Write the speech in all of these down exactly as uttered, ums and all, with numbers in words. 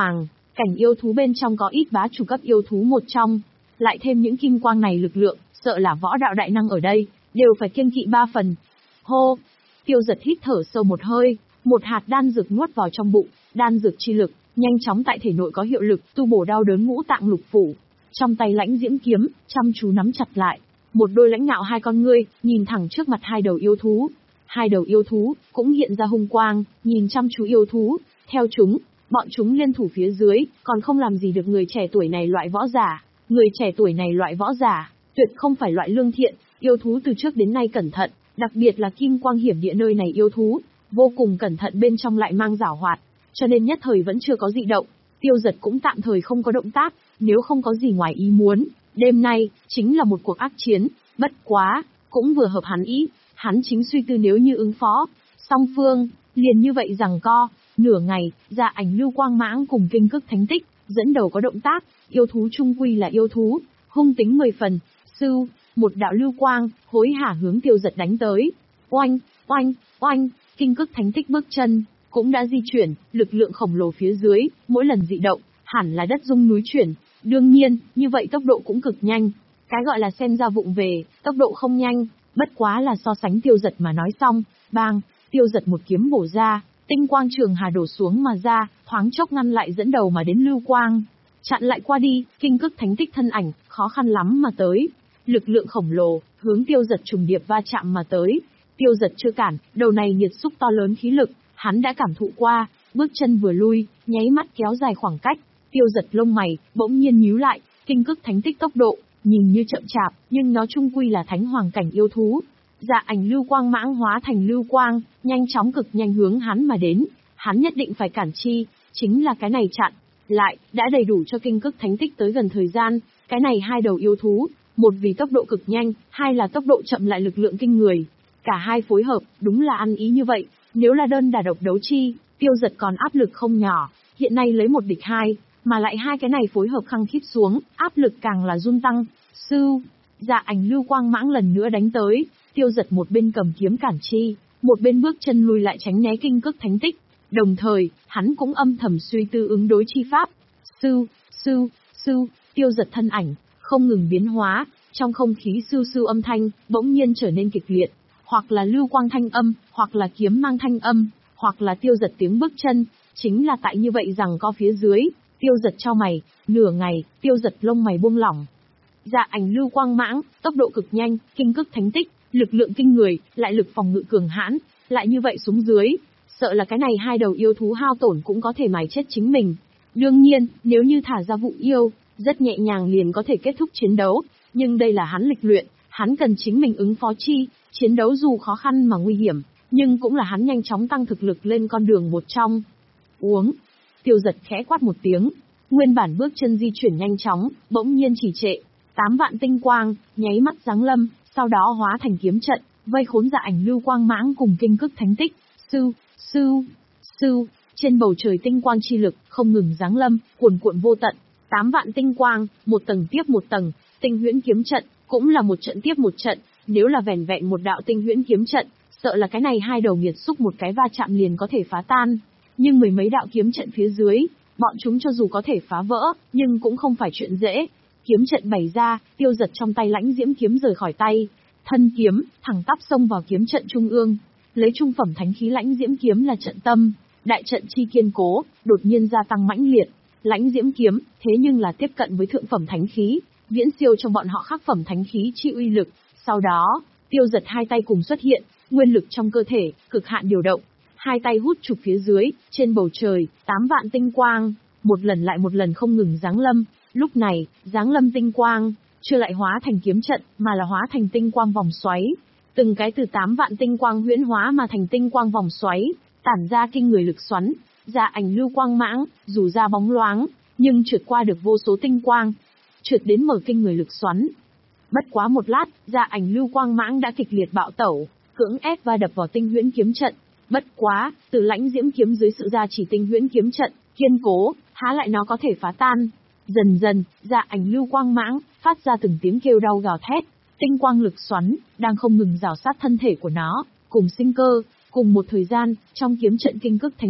hoàng, cảnh yêu thú bên trong có ít bá chủ cấp yêu thú một trong. Lại thêm những kim quang này lực lượng, sợ là võ đạo đại năng ở đây, đều phải kiêng kỵ ba phần. Hô! Tiêu Giật hít thở sâu một hơi, một hạt đan dược nuốt vào trong bụng, đan dược chi lực, nhanh chóng tại thể nội có hiệu lực, tu bổ đau đớn ngũ tạng lục phủ. Trong tay lãnh diễm kiếm, chăm chú nắm chặt lại. Một đôi lãnh ngạo hai con ngươi, nhìn thẳng trước mặt hai đầu yêu thú. Hai đầu yêu thú, cũng hiện ra hung quang, nhìn chăm chú yêu thú. Theo chúng, bọn chúng liên thủ phía dưới, còn không làm gì được người trẻ tuổi này loại võ giả. Người trẻ tuổi này loại võ giả, tuyệt không phải loại lương thiện, yêu thú từ trước đến nay cẩn thận, đặc biệt là kim quang hiểm địa nơi này yêu thú, vô cùng cẩn thận bên trong lại mang giảo hoạt, cho nên nhất thời vẫn chưa có dị động. Tiêu Giật cũng tạm thời không có động tác, nếu không có gì ngoài ý muốn, đêm nay, chính là một cuộc ác chiến, bất quá, cũng vừa hợp hắn ý, hắn chính suy tư nếu như ứng phó, song phương, liền như vậy rằng co, nửa ngày, Dạ Ảnh Lưu Quang Mãng cùng Kinh Cức Thánh Tích, dẫn đầu có động tác, yêu thú trung quy là yêu thú, hung tính mười phần, sưu, một đạo lưu quang, hối hả hướng Tiêu Giật đánh tới, oanh, oanh, oanh, Kinh Cức Thánh Tích bước chân, cũng đã di chuyển, lực lượng khổng lồ phía dưới, mỗi lần dị động, hẳn là đất rung núi chuyển, đương nhiên, như vậy tốc độ cũng cực nhanh, cái gọi là xem ra vụng về, tốc độ không nhanh, bất quá là so sánh Tiêu Giật mà nói xong, bang, Tiêu Giật một kiếm bổ ra, tinh quang trường hà đổ xuống mà ra, thoáng chốc ngăn lại dẫn đầu mà đến lưu quang, chặn lại qua đi, Kinh Cức Thánh Tích thân ảnh, khó khăn lắm mà tới, lực lượng khổng lồ, hướng Tiêu Giật trùng điệp va chạm mà tới, Tiêu Giật chưa cản, đầu này nhiệt xúc to lớn khí lực, hắn đã cảm thụ qua, bước chân vừa lui, nháy mắt kéo dài khoảng cách, Tiêu Giật lông mày, bỗng nhiên nhíu lại, Kinh Cức Thánh Tích tốc độ, nhìn như chậm chạp, nhưng nó chung quy là thánh hoàng cảnh yêu thú. Dạ Ảnh Lưu Quang Mãng hóa thành lưu quang, nhanh chóng cực nhanh hướng hắn mà đến, hắn nhất định phải cản chi, chính là cái này chặn, lại, đã đầy đủ cho Kinh Cức Thánh Tích tới gần thời gian, cái này hai đầu yêu thú, một vì tốc độ cực nhanh, hai là tốc độ chậm lại lực lượng kinh người. Cả hai phối hợp, đúng là ăn ý như vậy, nếu là đơn đả độc đấu chi, Tiêu Giật còn áp lực không nhỏ, hiện nay lấy một địch hai, mà lại hai cái này phối hợp khăng khít xuống, áp lực càng là run tăng. Sưu, Dạ Ảnh Lưu Quang Mãng lần nữa đánh tới, Tiêu Giật một bên cầm kiếm cản chi, một bên bước chân lùi lại tránh né Kinh Cức Thánh Tích, đồng thời, hắn cũng âm thầm suy tư ứng đối chi pháp. Sưu, sưu, sưu, Tiêu Giật thân ảnh, không ngừng biến hóa, trong không khí sưu sưu âm thanh, bỗng nhiên trở nên kịch liệt, hoặc là lưu quang thanh âm, hoặc là kiếm mang thanh âm, hoặc là Tiêu Giật tiếng bước chân, chính là tại như vậy rằng co phía dưới, Tiêu Giật chau mày, nửa ngày, Tiêu Giật lông mày buông lỏng. Dạ Ảnh Lưu Quang Mãng, tốc độ cực nhanh, Kinh Cức Thánh Tích, lực lượng kinh người, lại lực phòng ngự cường hãn, lại như vậy xuống dưới, sợ là cái này hai đầu yêu thú hao tổn cũng có thể mài chết chính mình. Đương nhiên, nếu như thả ra vụ yêu, rất nhẹ nhàng liền có thể kết thúc chiến đấu, nhưng đây là hắn lịch luyện, hắn cần chính mình ứng phó chi, chiến đấu dù khó khăn mà nguy hiểm, nhưng cũng là hắn nhanh chóng tăng thực lực lên con đường một trong. Uống. Tiêu Giật khẽ quát một tiếng, nguyên bản bước chân di chuyển nhanh chóng, bỗng nhiên trì trệ, tám vạn tinh quang, nháy mắt giáng lâm, sau đó hóa thành kiếm trận, vây khốn Dạ Ảnh Lưu Quang Mãng cùng Kinh Cức Thánh Tích. Sưu, sưu, sưu, trên bầu trời tinh quang chi lực, không ngừng giáng lâm, cuồn cuộn vô tận, tám vạn tinh quang, một tầng tiếp một tầng, tinh huyễn kiếm trận, cũng là một trận tiếp một trận, nếu là vẻn vẹn một đạo tinh huyễn kiếm trận, sợ là cái này hai đầu nghiệt xúc một cái va chạm liền có thể phá tan, nhưng mười mấy đạo kiếm trận phía dưới, bọn chúng cho dù có thể phá vỡ, nhưng cũng không phải chuyện dễ. Kiếm trận bày ra, Tiêu Giật trong tay lãnh diễm kiếm rời khỏi tay, thân kiếm, thẳng tắp xông vào kiếm trận trung ương, lấy trung phẩm thánh khí lãnh diễm kiếm là trận tâm, đại trận chi kiên cố, đột nhiên gia tăng mãnh liệt, lãnh diễm kiếm, thế nhưng là tiếp cận với thượng phẩm thánh khí, viễn siêu trong bọn họ khắc phẩm thánh khí chi uy lực. Sau đó, Tiêu Giật hai tay cùng xuất hiện, nguyên lực trong cơ thể, cực hạn điều động, hai tay hút chụp phía dưới, trên bầu trời, tám vạn tinh quang, một lần lại một lần không ngừng giáng lâm. Lúc này, giáng lâm tinh quang, chưa lại hóa thành kiếm trận, mà là hóa thành tinh quang vòng xoáy. Từng cái từ tám vạn tinh quang huyễn hóa mà thành tinh quang vòng xoáy, tản ra kinh người lực xoắn. Dạ Ảnh Lưu Quang Mãng, dù ra bóng loáng, nhưng trượt qua được vô số tinh quang, trượt đến mở kinh người lực xoắn. Bất quá một lát, Dạ Ảnh Lưu Quang Mãng đã kịch liệt bạo tẩu, cưỡng ép va đập vào tinh huyễn kiếm trận. Bất quá, từ lãnh diễm kiếm dưới sự gia trì tinh huyễn kiếm trận, kiên cố, há lại nó có thể phá tan. Dần dần, Dạ Ảnh Lưu Quang Mãng phát ra từng tiếng kêu đau gào thét, tinh quang lực xoắn đang không ngừng rào sát thân thể của nó, cùng sinh cơ, cùng một thời gian, trong kiếm trận Kinh Cức Thánh Tích,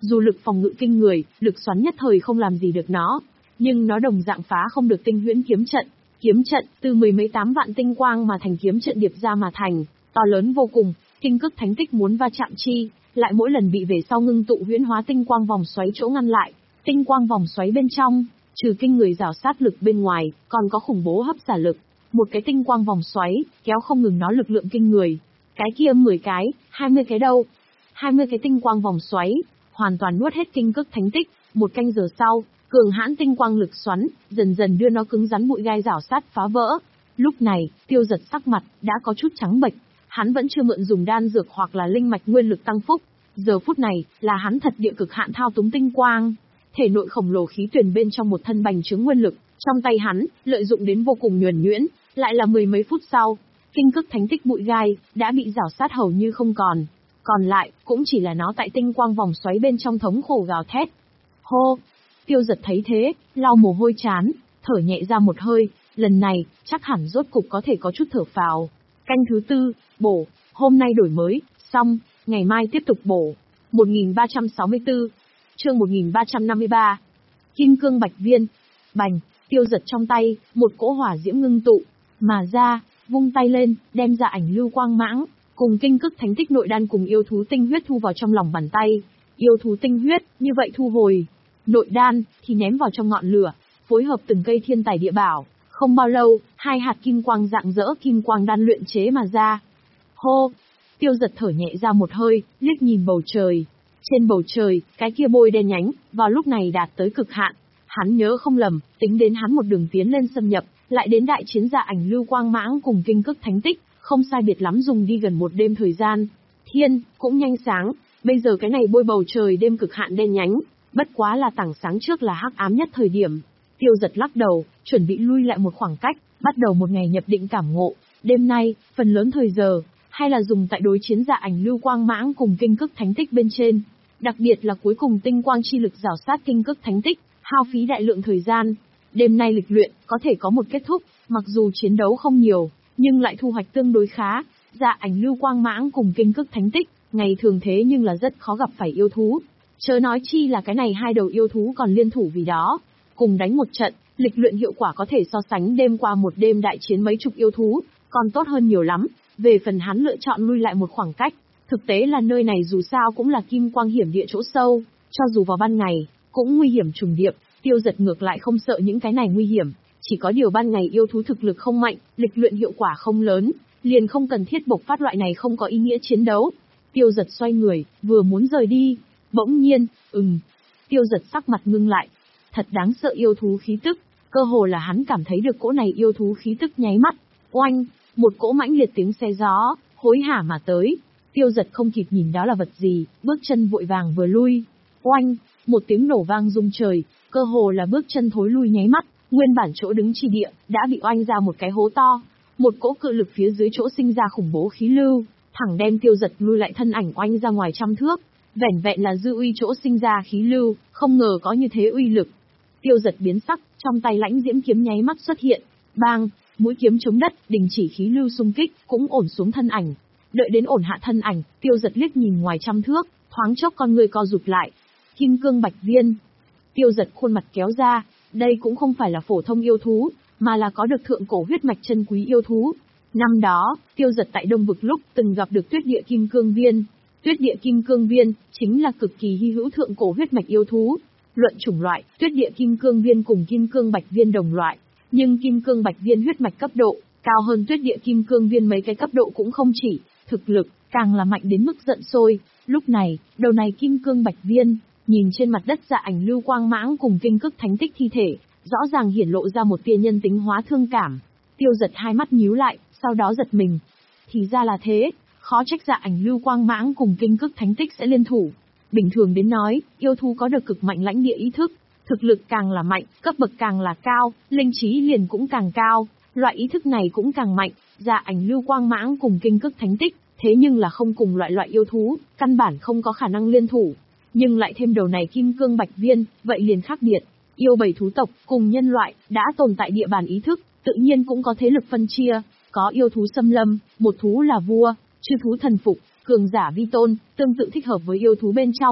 Dù lực phòng ngự kinh người, lực xoắn nhất thời không làm gì được nó, nhưng nó đồng dạng phá không được tinh huyễn kiếm trận. Kiếm trận, từ mười mấy tám vạn tinh quang mà thành kiếm trận điệp ra mà thành, to lớn vô cùng, Kinh Cức Thánh Tích muốn va chạm chi, lại mỗi lần bị về sau ngưng tụ huyễn hóa tinh quang vòng xoáy chỗ ngăn lại. Tinh quang vòng xoáy bên trong, trừ kinh người rào sát lực bên ngoài, còn có khủng bố hấp xả lực. Một cái tinh quang vòng xoáy, kéo không ngừng nó lực lượng kinh người. Cái kia mười cái, hai mươi cái đâu? hai mươi cái tinh quang vòng xoáy, hoàn toàn nuốt hết Kinh Cức Thánh Tích. Một canh giờ sau, cường hãn tinh quang lực xoắn, dần dần đưa nó cứng rắn bụi gai rào sát phá vỡ. Lúc này, Tiêu Giật sắc mặt đã có chút trắng bệch, hắn vẫn chưa mượn dùng đan dược hoặc là linh mạch nguyên lực tăng phúc. Giờ phút này, là hắn thật địa cực hạn thao túng tinh quang. Thể nội khổng lồ khí tuyển bên trong một thân bành trướng nguyên lực, trong tay hắn, lợi dụng đến vô cùng nhuần nhuyễn, lại là mười mấy phút sau, Kinh Cức Thánh Tích bụi gai, đã bị rào sát hầu như không còn. Còn lại, cũng chỉ là nó tại tinh quang vòng xoáy bên trong thống khổ gào thét. Hô! Tiêu Giật thấy thế, lau mồ hôi chán, thở nhẹ ra một hơi, lần này, chắc hẳn rốt cục có thể có chút thở phào. Canh thứ tư, bổ, hôm nay đổi mới, xong, ngày mai tiếp tục bổ. một nghìn ba trăm sáu mươi tư, chương một nghìn ba trăm năm mươi ba. Kim cương bạch viên. Bành, Tiêu Giật trong tay, một cỗ hỏa diễm ngưng tụ, mà ra, vung tay lên, đem ra ảnh lưu quang mãng, cùng Kinh Cức Thánh Tích nội đan cùng yêu thú tinh huyết thu vào trong lòng bàn tay. Yêu thú tinh huyết, như vậy thu hồi. Nội đan, thì ném vào trong ngọn lửa, phối hợp từng cây thiên tài địa bảo. Không bao lâu, hai hạt kim quang rạng rỡ kim quang đan luyện chế mà ra. Hô! Tiêu Giật thở nhẹ ra một hơi, liếc nhìn bầu trời. Trên bầu trời, cái kia bôi đen nhánh, vào lúc này đạt tới cực hạn. Hắn nhớ không lầm, tính đến hắn một đường tiến lên xâm nhập, lại đến đại chiến dạ ảnh lưu quang mãng cùng Kinh Cức Thánh Tích, không sai biệt lắm dùng đi gần một đêm thời gian. Thiên, cũng nhanh sáng, bây giờ cái này bôi bầu trời đêm cực hạn đen nhánh, bất quá là tảng sáng trước là hắc ám nhất thời điểm. Tiêu Giật lắc đầu, chuẩn bị lui lại một khoảng cách, bắt đầu một ngày nhập định cảm ngộ. Đêm nay, phần lớn thời giờ, hay là dùng tại đối chiến dạ ảnh lưu quang mãng cùng Kinh Cức Thánh Tích bên trên. Đặc biệt là cuối cùng tinh quang chi lực rào sát Kinh Cức Thánh Tích, hao phí đại lượng thời gian. Đêm nay lịch luyện, có thể có một kết thúc, mặc dù chiến đấu không nhiều, nhưng lại thu hoạch tương đối khá. Dạ ảnh lưu quang mãng cùng Kinh Cức Thánh Tích, ngày thường thế nhưng là rất khó gặp phải yêu thú. Chớ nói chi là cái này hai đầu yêu thú còn liên thủ vì đó. Cùng đánh một trận, lịch luyện hiệu quả có thể so sánh đêm qua một đêm đại chiến mấy chục yêu thú, còn tốt hơn nhiều lắm. Về phần hắn lựa chọn lui lại một khoảng cách, thực tế là nơi này dù sao cũng là kim quang hiểm địa chỗ sâu, cho dù vào ban ngày, cũng nguy hiểm trùng điệp. Tiêu Giật ngược lại không sợ những cái này nguy hiểm, chỉ có điều ban ngày yêu thú thực lực không mạnh, lịch luyện hiệu quả không lớn, liền không cần thiết bộc phát loại này không có ý nghĩa chiến đấu. Tiêu Giật xoay người, vừa muốn rời đi, bỗng nhiên, ừm. Tiêu Giật sắc mặt ngưng lại, thật đáng sợ yêu thú khí tức, cơ hồ là hắn cảm thấy được cỗ này yêu thú khí tức nháy mắt, oanh, một cỗ mãnh liệt tiếng xe gió, hối hả mà tới. Tiêu Giật không kịp nhìn đó là vật gì, bước chân vội vàng vừa lui, oanh, một tiếng nổ vang rung trời, cơ hồ là bước chân thối lui nháy mắt, nguyên bản chỗ đứng chi địa, đã bị oanh ra một cái hố to, một cỗ cự lực phía dưới chỗ sinh ra khủng bố khí lưu, thẳng đem Tiêu Giật lui lại thân ảnh oanh ra ngoài trăm thước. Vẻn vẹn là dư uy chỗ sinh ra khí lưu, không ngờ có như thế uy lực. Tiêu Giật biến sắc, trong tay lãnh diễm kiếm nháy mắt xuất hiện, bang, mũi kiếm chống đất, đình chỉ khí lưu xung kích, cũng ổn xuống thân ảnh. Đợi đến ổn hạ thân ảnh, Tiêu Giật liếc nhìn ngoài trăm thước, thoáng chốc con người co rụt lại. Kim cương bạch viên. Tiêu Giật khuôn mặt kéo ra, đây cũng không phải là phổ thông yêu thú, mà là có được thượng cổ huyết mạch chân quý yêu thú. Năm đó, Tiêu Giật tại Đông Vực lúc từng gặp được tuyết địa kim cương viên. Tuyết địa kim cương viên, chính là cực kỳ hy hữu thượng cổ huyết mạch yêu thú. Luận chủng loại, tuyết địa kim cương viên cùng kim cương bạch viên đồng loại, nhưng kim cương bạch viên huyết mạch cấp độ, cao hơn tuyết địa kim cương viên mấy cái cấp độ cũng không chỉ, thực lực, càng là mạnh đến mức giận sôi. Lúc này, đầu này kim cương bạch viên, nhìn trên mặt đất dạ ảnh lưu quang mãng cùng Kinh Cức Thánh Tích thi thể, rõ ràng hiển lộ ra một tia nhân tính hóa thương cảm. Tiêu Giật hai mắt nhíu lại, sau đó giật mình. Thì ra là thế. Khó trách dạ ảnh lưu quang mãng cùng Kinh Cức Thánh Tích sẽ liên thủ. Bình thường đến nói, yêu thú có được cực mạnh lãnh địa ý thức, thực lực càng là mạnh, cấp bậc càng là cao, linh trí liền cũng càng cao, loại ý thức này cũng càng mạnh. Dạ ảnh lưu quang mãng cùng Kinh Cức Thánh Tích, thế nhưng là không cùng loại loại yêu thú, căn bản không có khả năng liên thủ. Nhưng lại thêm đầu này kim cương bạch viên, vậy liền khác biệt. Yêu bảy thú tộc cùng nhân loại đã tồn tại địa bàn ý thức, tự nhiên cũng có thế lực phân chia, có yêu thú xâm lâm, một thú là vua, chư thú thần phục, cường giả vi tôn, tương tự thích hợp với yêu thú bên trong,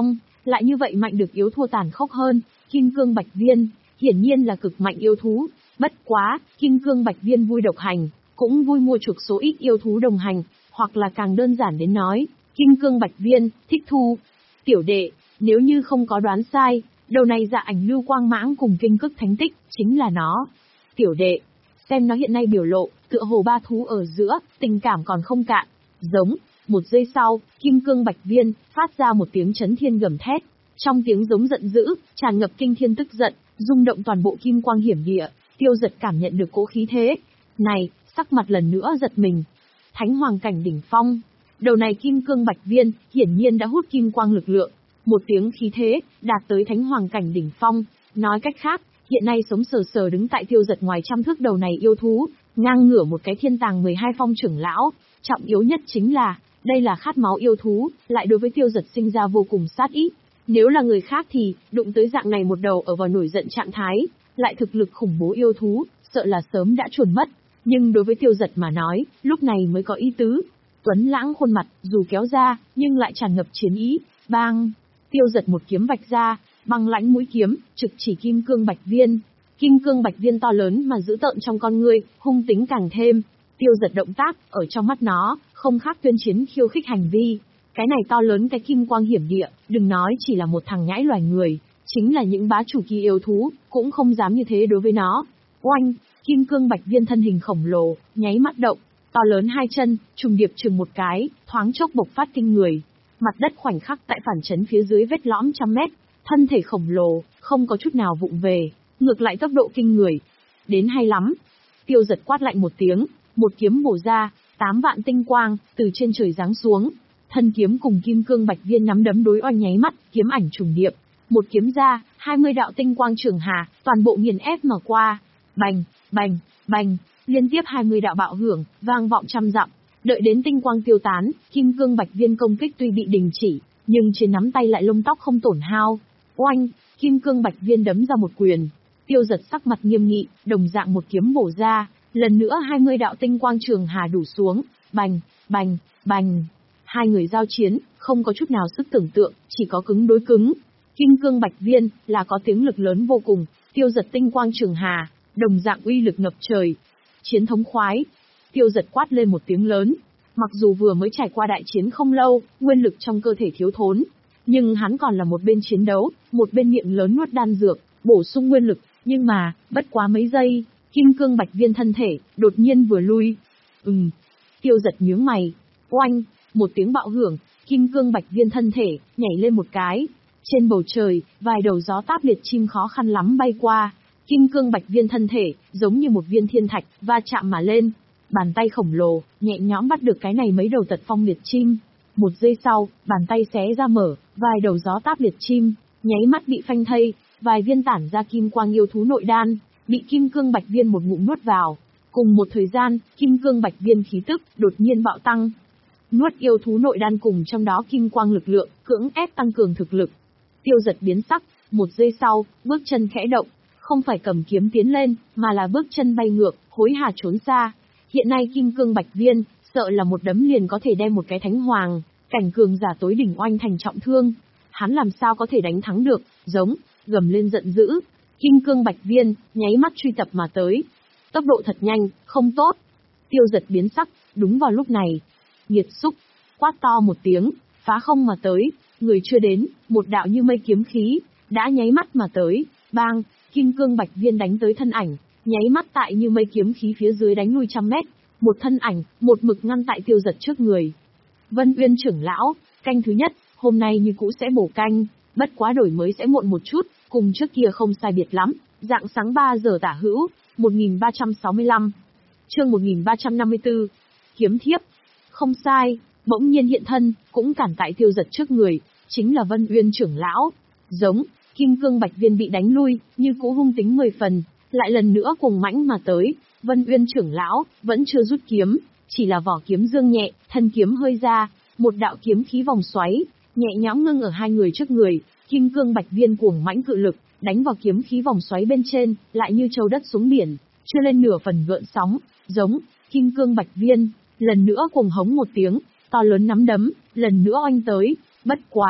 lại như vậy mạnh được yếu thua tàn khốc hơn, Kim Cương Bạch Viên, hiển nhiên là cực mạnh yêu thú, bất quá, Kim Cương Bạch Viên vui độc hành, cũng vui mua chuộc số ít yêu thú đồng hành, hoặc là càng đơn giản đến nói, Kim Cương Bạch Viên, thích thu. Tiểu đệ, nếu như không có đoán sai, đầu này Dạ Ảnh Lưu Quang Mãng cùng Kinh Cức Thánh Tích, chính là nó. Tiểu đệ, xem nó hiện nay biểu lộ, tựa hồ ba thú ở giữa, tình cảm còn không cạn, giống. Một giây sau, Kim Cương Bạch Viên, phát ra một tiếng chấn thiên gầm thét. Trong tiếng giống giận dữ, tràn ngập kinh thiên tức giận, rung động toàn bộ kim quang hiểm địa, Tiêu Giật cảm nhận được cỗ khí thế. Này, sắc mặt lần nữa giật mình. Thánh Hoàng cảnh đỉnh phong. Đầu này Kim Cương Bạch Viên, hiển nhiên đã hút kim quang lực lượng. Một tiếng khí thế, đạt tới Thánh Hoàng cảnh đỉnh phong. Nói cách khác, hiện nay sống sờ sờ đứng tại Tiêu Giật ngoài trăm thước đầu này yêu thú, ngang ngửa một cái thiên tàng mười hai phong trưởng lão. Trọng yếu nhất chính là, đây là khát máu yêu thú, lại đối với Tiêu Giật sinh ra vô cùng sát ý. Nếu là người khác thì, đụng tới dạng này một đầu ở vào nổi giận trạng thái, lại thực lực khủng bố yêu thú, sợ là sớm đã chuồn mất. Nhưng đối với Tiêu Giật mà nói, lúc này mới có ý tứ. Tuấn lãng khuôn mặt, dù kéo ra, nhưng lại tràn ngập chiến ý. Bang! Tiêu Giật một kiếm vạch ra, băng lãnh mũi kiếm, trực chỉ Kim Cương Bạch Viên. Kim Cương Bạch Viên to lớn mà dữ tợn trong con ngươi, hung tính càng thêm. Tiêu Giật động tác, ở trong mắt nó, không khác tuyên chiến khiêu khích hành vi. Cái này to lớn cái kim quang hiểm địa, đừng nói chỉ là một thằng nhãi loài người, chính là những bá chủ kỳ yêu thú, cũng không dám như thế đối với nó. Oanh! Kim Cương Bạch Viên thân hình khổng lồ, nháy mắt động, to lớn hai chân, trùng điệp chừng một cái, thoáng chốc bộc phát kinh người. Mặt đất khoảnh khắc tại phản chấn phía dưới vết lõm trăm mét, thân thể khổng lồ, không có chút nào vụng về, ngược lại tốc độ kinh người. Đến hay lắm! Tiêu Giật quát lạnh một tiếng, một kiếm bổ ra, tám vạn tinh quang, từ trên trời giáng xuống. Thân kiếm cùng Kim Cương Bạch Viên nắm đấm đối oanh nháy mắt, kiếm ảnh trùng điệp. Một kiếm ra, hai mươi đạo tinh quang trường hà, toàn bộ nghiền ép mà qua. Bành, bành, bành, liên tiếp hai mươi đạo bạo hưởng, vang vọng trăm dặm. Đợi đến tinh quang tiêu tán, Kim Cương Bạch Viên công kích tuy bị đình chỉ, nhưng trên nắm tay lại lông tóc không tổn hao. Oanh, Kim Cương Bạch Viên đấm ra một quyền. Tiêu Giật sắc mặt nghiêm nghị, đồng dạng một kiếm bổ ra, lần nữa hai mươi đạo tinh quang trường hà đủ xuống. Bành, bành, bành. Hai người giao chiến, không có chút nào sức tưởng tượng, chỉ có cứng đối cứng. Kim Cương Bạch Viên, là có tiếng lực lớn vô cùng, Tiêu Giật tinh quang trường hà, đồng dạng uy lực ngập trời. Chiến thống khoái. Tiêu Giật quát lên một tiếng lớn. Mặc dù vừa mới trải qua đại chiến không lâu, nguyên lực trong cơ thể thiếu thốn, nhưng hắn còn là một bên chiến đấu, một bên miệng lớn nuốt đan dược, bổ sung nguyên lực, nhưng mà, bất quá mấy giây, Kim Cương Bạch Viên thân thể, đột nhiên vừa lui. Ừm. Tiêu Giật nhướng mày. Oanh! Một tiếng bạo hưởng, Kim Cương Bạch Viên thân thể, nhảy lên một cái. Trên bầu trời, vài đầu gió táp liệt chim khó khăn lắm bay qua. Kim Cương Bạch Viên thân thể, giống như một viên thiên thạch, va chạm mà lên. Bàn tay khổng lồ, nhẹ nhõm bắt được cái này mấy đầu tật phong liệt chim. Một giây sau, bàn tay xé ra mở, vài đầu gió táp liệt chim, nháy mắt bị phanh thây, vài viên tản ra kim quang yêu thú nội đan, bị Kim Cương Bạch Viên một ngụm nuốt vào. Cùng một thời gian, Kim Cương Bạch Viên khí tức, đột nhiên bạo tăng. Nuốt yêu thú nội đan cùng trong đó kim quang lực lượng, cưỡng ép tăng cường thực lực. Tiêu Giật biến sắc, một giây sau, bước chân khẽ động, không phải cầm kiếm tiến lên, mà là bước chân bay ngược, hối hả trốn xa. Hiện nay Kim Cương Bạch Viên, sợ là một đấm liền có thể đem một cái thánh hoàng, cảnh cường giả tối đỉnh oanh thành trọng thương. Hắn làm sao có thể đánh thắng được, giống, gầm lên giận dữ. Kim Cương Bạch Viên, nháy mắt truy tập mà tới. Tốc độ thật nhanh, không tốt. Tiêu Giật biến sắc, đúng vào lúc này. Nghiệt xúc, quát to một tiếng, phá không mà tới, người chưa đến, một đạo như mây kiếm khí, đã nháy mắt mà tới, bang, Kim Cương Bạch Viên đánh tới thân ảnh, nháy mắt tại như mây kiếm khí phía dưới đánh lui trăm mét, một thân ảnh, một mực ngăn tại Tiêu Giật trước người. Vân Uyên trưởng lão, canh thứ nhất, hôm nay như cũ sẽ bổ canh, bất quá đổi mới sẽ muộn một chút, cùng trước kia không sai biệt lắm, rạng sáng ba giờ tả hữu, một nghìn ba trăm sáu mươi lăm. Chương một nghìn ba trăm năm mươi tư. Kiếm thiếp. Không sai, bỗng nhiên hiện thân, cũng cản tại Tiêu Giật trước người, chính là Vân Uyên trưởng lão. Giống, Kim Cương Bạch Viên bị đánh lui, như cũ hung tính mười phần, lại lần nữa cùng mãnh mà tới. Vân Uyên trưởng lão vẫn chưa rút kiếm, chỉ là vỏ kiếm dương nhẹ, thân kiếm hơi ra, một đạo kiếm khí vòng xoáy, nhẹ nhõm ngưng ở hai người trước người. Kim Cương Bạch Viên cuồng mãnh cự lực, đánh vào kiếm khí vòng xoáy bên trên, lại như châu đất xuống biển, chưa lên nửa phần gợn sóng. Giống, Kim Cương Bạch Viên lần nữa cuồng hống một tiếng, to lớn nắm đấm, lần nữa oanh tới. Bất quá,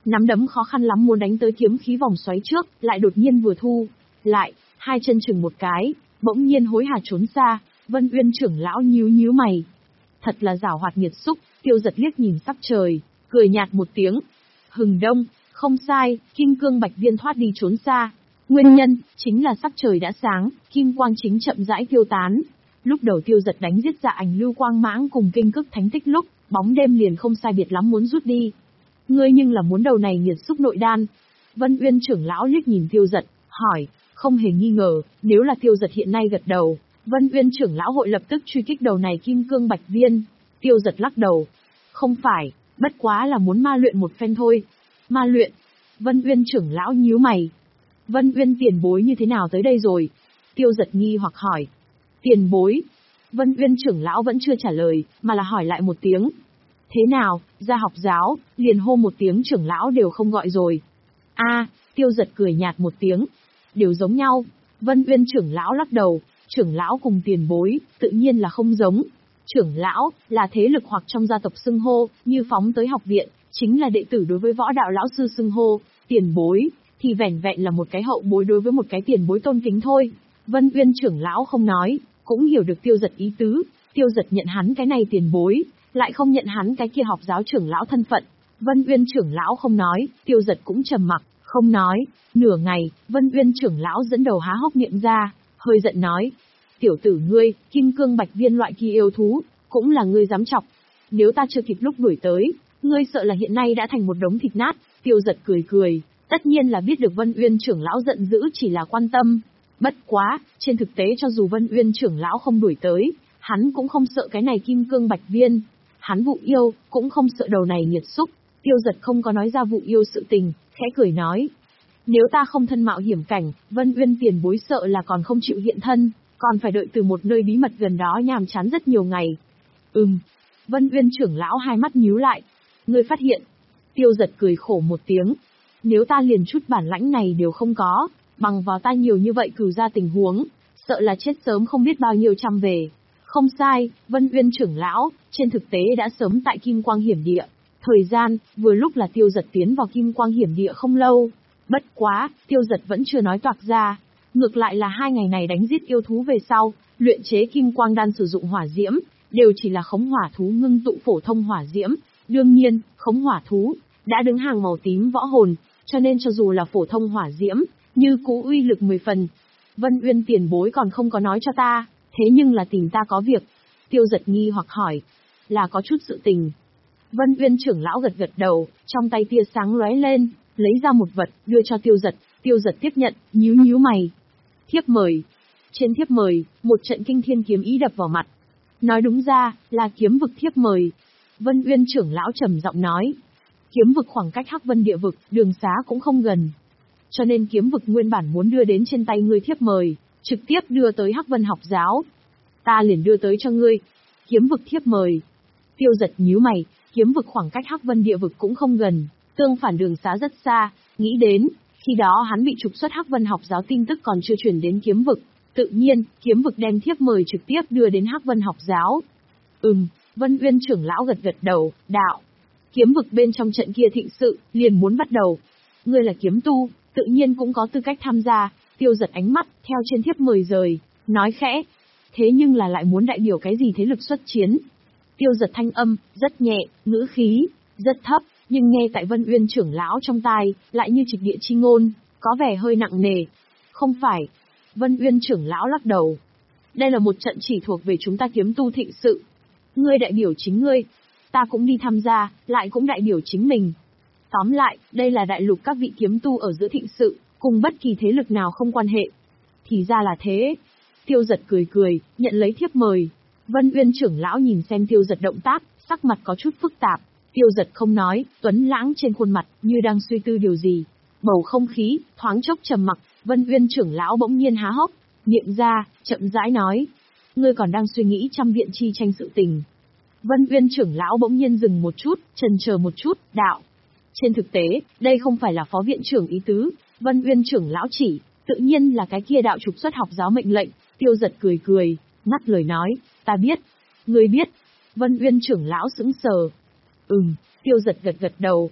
Nắm đấm khó khăn lắm muốn đánh tới kiếm khí vòng xoáy trước, lại đột nhiên vừa thu lại, hai chân chừng một cái, bỗng nhiên hối hả trốn xa. Vân Uyên trưởng lão nhíu nhíu mày. Thật là giảo hoạt nghiệt xúc. Tiêu Giật liếc nhìn sắc trời, cười nhạt một tiếng. Hừng đông, không sai, kim cương bạch viên thoát đi trốn xa. Nguyên nhân, chính là sắc trời đã sáng, kim quang chính chậm rãi tiêu tán. Lúc đầu Tiêu Giật đánh giết Dạ Ảnh Lưu Quang Mãng cùng Kinh Cức Thánh Tích lúc, bóng đêm liền không sai biệt lắm muốn rút đi. Ngươi nhưng là muốn đầu này nghiệt xúc nội đan. Vân Uyên trưởng lão liếc nhìn Tiêu Giật, hỏi, không hề nghi ngờ, nếu là Tiêu Giật hiện nay gật đầu, Vân Uyên trưởng lão hội lập tức truy kích đầu này kim cương bạch viên. Tiêu Giật lắc đầu. Không phải, bất quá là muốn ma luyện một phen thôi. Ma luyện? Vân Uyên trưởng lão nhíu mày. Vân Uyên tiền bối như thế nào tới đây rồi? Tiêu Giật nghi hoặc hỏi. Tiền bối? Vân Uyên trưởng lão vẫn chưa trả lời, mà là hỏi lại một tiếng. Thế nào, ra học giáo, liền hô một tiếng trưởng lão đều không gọi rồi. A, Tiêu Giật cười nhạt một tiếng. Đều giống nhau. Vân Uyên trưởng lão lắc đầu. Trưởng lão cùng tiền bối, tự nhiên là không giống. Trưởng lão, là thế lực hoặc trong gia tộc xưng hô, như phóng tới học viện, chính là đệ tử đối với võ đạo lão sư xưng hô. Tiền bối, thì vẻn vẹn là một cái hậu bối đối với một cái tiền bối tôn kính thôi. Vân Uyên trưởng lão không nói, cũng hiểu được Tiêu Giật ý tứ. Tiêu Giật nhận hắn cái này tiền bối, lại không nhận hắn cái kia học giáo trưởng lão thân phận. Vân Uyên trưởng lão không nói, Tiêu Giật cũng trầm mặc, không nói. Nửa ngày, Vân Uyên trưởng lão dẫn đầu há hốc miệng ra, hơi giận nói. Tiểu tử ngươi, kim cương bạch viên loại kia yêu thú, cũng là ngươi dám chọc. Nếu ta chưa kịp lúc đuổi tới, ngươi sợ là hiện nay đã thành một đống thịt nát. Tiêu Giật cười cười, tất nhiên là biết được Vân Uyên trưởng lão giận dữ chỉ là quan tâm. Bất quá, trên thực tế cho dù Vân Uyên trưởng lão không đuổi tới, hắn cũng không sợ cái này kim cương bạch viên. Hắn vụ yêu, cũng không sợ đầu này nghiệt xúc. Tiêu Giật không có nói ra vụ yêu sự tình, khẽ cười nói. Nếu ta không thân mạo hiểm cảnh, Vân Uyên tiền bối sợ là còn không chịu hiện thân, còn phải đợi từ một nơi bí mật gần đó nhàm chán rất nhiều ngày. Ừm. Vân Uyên trưởng lão hai mắt nhíu lại. Ngươi phát hiện. Tiêu Giật cười khổ một tiếng. Nếu ta liền chút bản lãnh này đều không có, bằng vào ta nhiều như vậy cử ra tình huống, sợ là chết sớm không biết bao nhiêu trăm về. Không sai, Vân Uyên trưởng lão, trên thực tế đã sớm tại Kim Quang Hiểm Địa. Thời gian, vừa lúc là Tiêu Giật tiến vào Kim Quang Hiểm Địa không lâu. Bất quá, Tiêu Giật vẫn chưa nói toạc ra. Ngược lại là hai ngày này đánh giết yêu thú về sau, luyện chế Kim Quang Đan sử dụng hỏa diễm, đều chỉ là khống hỏa thú ngưng tụ phổ thông hỏa diễm. Đương nhiên, khống hỏa thú đã đứng hàng màu tím võ hồn, cho nên cho dù là phổ thông hỏa diễm, như cũ uy lực mười phần. Vân Uyên tiền bối còn không có nói cho ta, thế nhưng là tìm ta có việc. Tiêu Giật nghi hoặc hỏi, là có chút sự tình. Vân Uyên trưởng lão gật gật đầu, trong tay tia sáng lóe lên, lấy ra một vật, đưa cho Tiêu Giật. Tiêu Giật tiếp nhận, nhíu nhíu mày. Thiếp mời. Trên thiếp mời, một trận kinh thiên kiếm ý đập vào mặt. Nói đúng ra, là kiếm vực thiếp mời. Vân Uyên trưởng lão trầm giọng nói. Kiếm vực khoảng cách Hắc Vân địa vực, đường xá cũng không gần. Cho nên kiếm vực nguyên bản muốn đưa đến trên tay ngươi thiếp mời, trực tiếp đưa tới Hắc Vân học giáo. Ta liền đưa tới cho ngươi. Kiếm vực thiếp mời. Tiêu Giật nhíu mày, kiếm vực khoảng cách Hắc Vân địa vực cũng không gần, tương phản đường xá rất xa, nghĩ đến, khi đó hắn bị trục xuất Hắc Vân học giáo tin tức còn chưa chuyển đến kiếm vực, tự nhiên, kiếm vực đem thiếp mời trực tiếp đưa đến Hắc Vân học giáo. Ừm, Vân Uyên trưởng lão gật gật đầu, đạo. Kiếm vực bên trong trận kia thịnh sự, liền muốn bắt đầu. Ngươi là kiếm tu, tự nhiên cũng có tư cách tham gia. Tiêu Giật ánh mắt, theo trên thiếp mời rời, nói khẽ. Thế nhưng là lại muốn đại biểu cái gì thế lực xuất chiến? Tiêu Giật thanh âm, rất nhẹ, ngữ khí, rất thấp, nhưng nghe tại Vân Uyên trưởng lão trong tai, lại như trịch địa chi ngôn, có vẻ hơi nặng nề. Không phải. Vân Uyên trưởng lão lắc đầu. Đây là một trận chỉ thuộc về chúng ta kiếm tu thịnh sự. Ngươi đại biểu chính ngươi, ta cũng đi tham gia, lại cũng đại biểu chính mình. Tóm lại, đây là đại lục các vị kiếm tu ở giữa thịnh sự, cùng bất kỳ thế lực nào không quan hệ. Thì ra là thế. Tiêu Giật cười cười, nhận lấy thiếp mời. Vân Uyên trưởng lão nhìn xem Tiêu Giật động tác, sắc mặt có chút phức tạp. Tiêu Giật không nói, tuấn lãng trên khuôn mặt, như đang suy tư điều gì. Bầu không khí, thoáng chốc trầm mặc, Vân Uyên trưởng lão bỗng nhiên há hốc, miệng ra, chậm rãi nói. Ngươi còn đang suy nghĩ trăm viện chi tranh sự tình. Vân Uyên trưởng lão bỗng nhiên dừng một chút, chần chờ một chút, đạo. Trên thực tế, đây không phải là phó viện trưởng ý tứ, Vân Uyên trưởng lão chỉ, tự nhiên là cái kia đạo trục xuất học giáo mệnh lệnh. Tiêu Giật cười cười, ngắt lời nói, ta biết. Ngươi biết. Vân Uyên trưởng lão sững sờ. Ừm, Tiêu Giật gật gật đầu.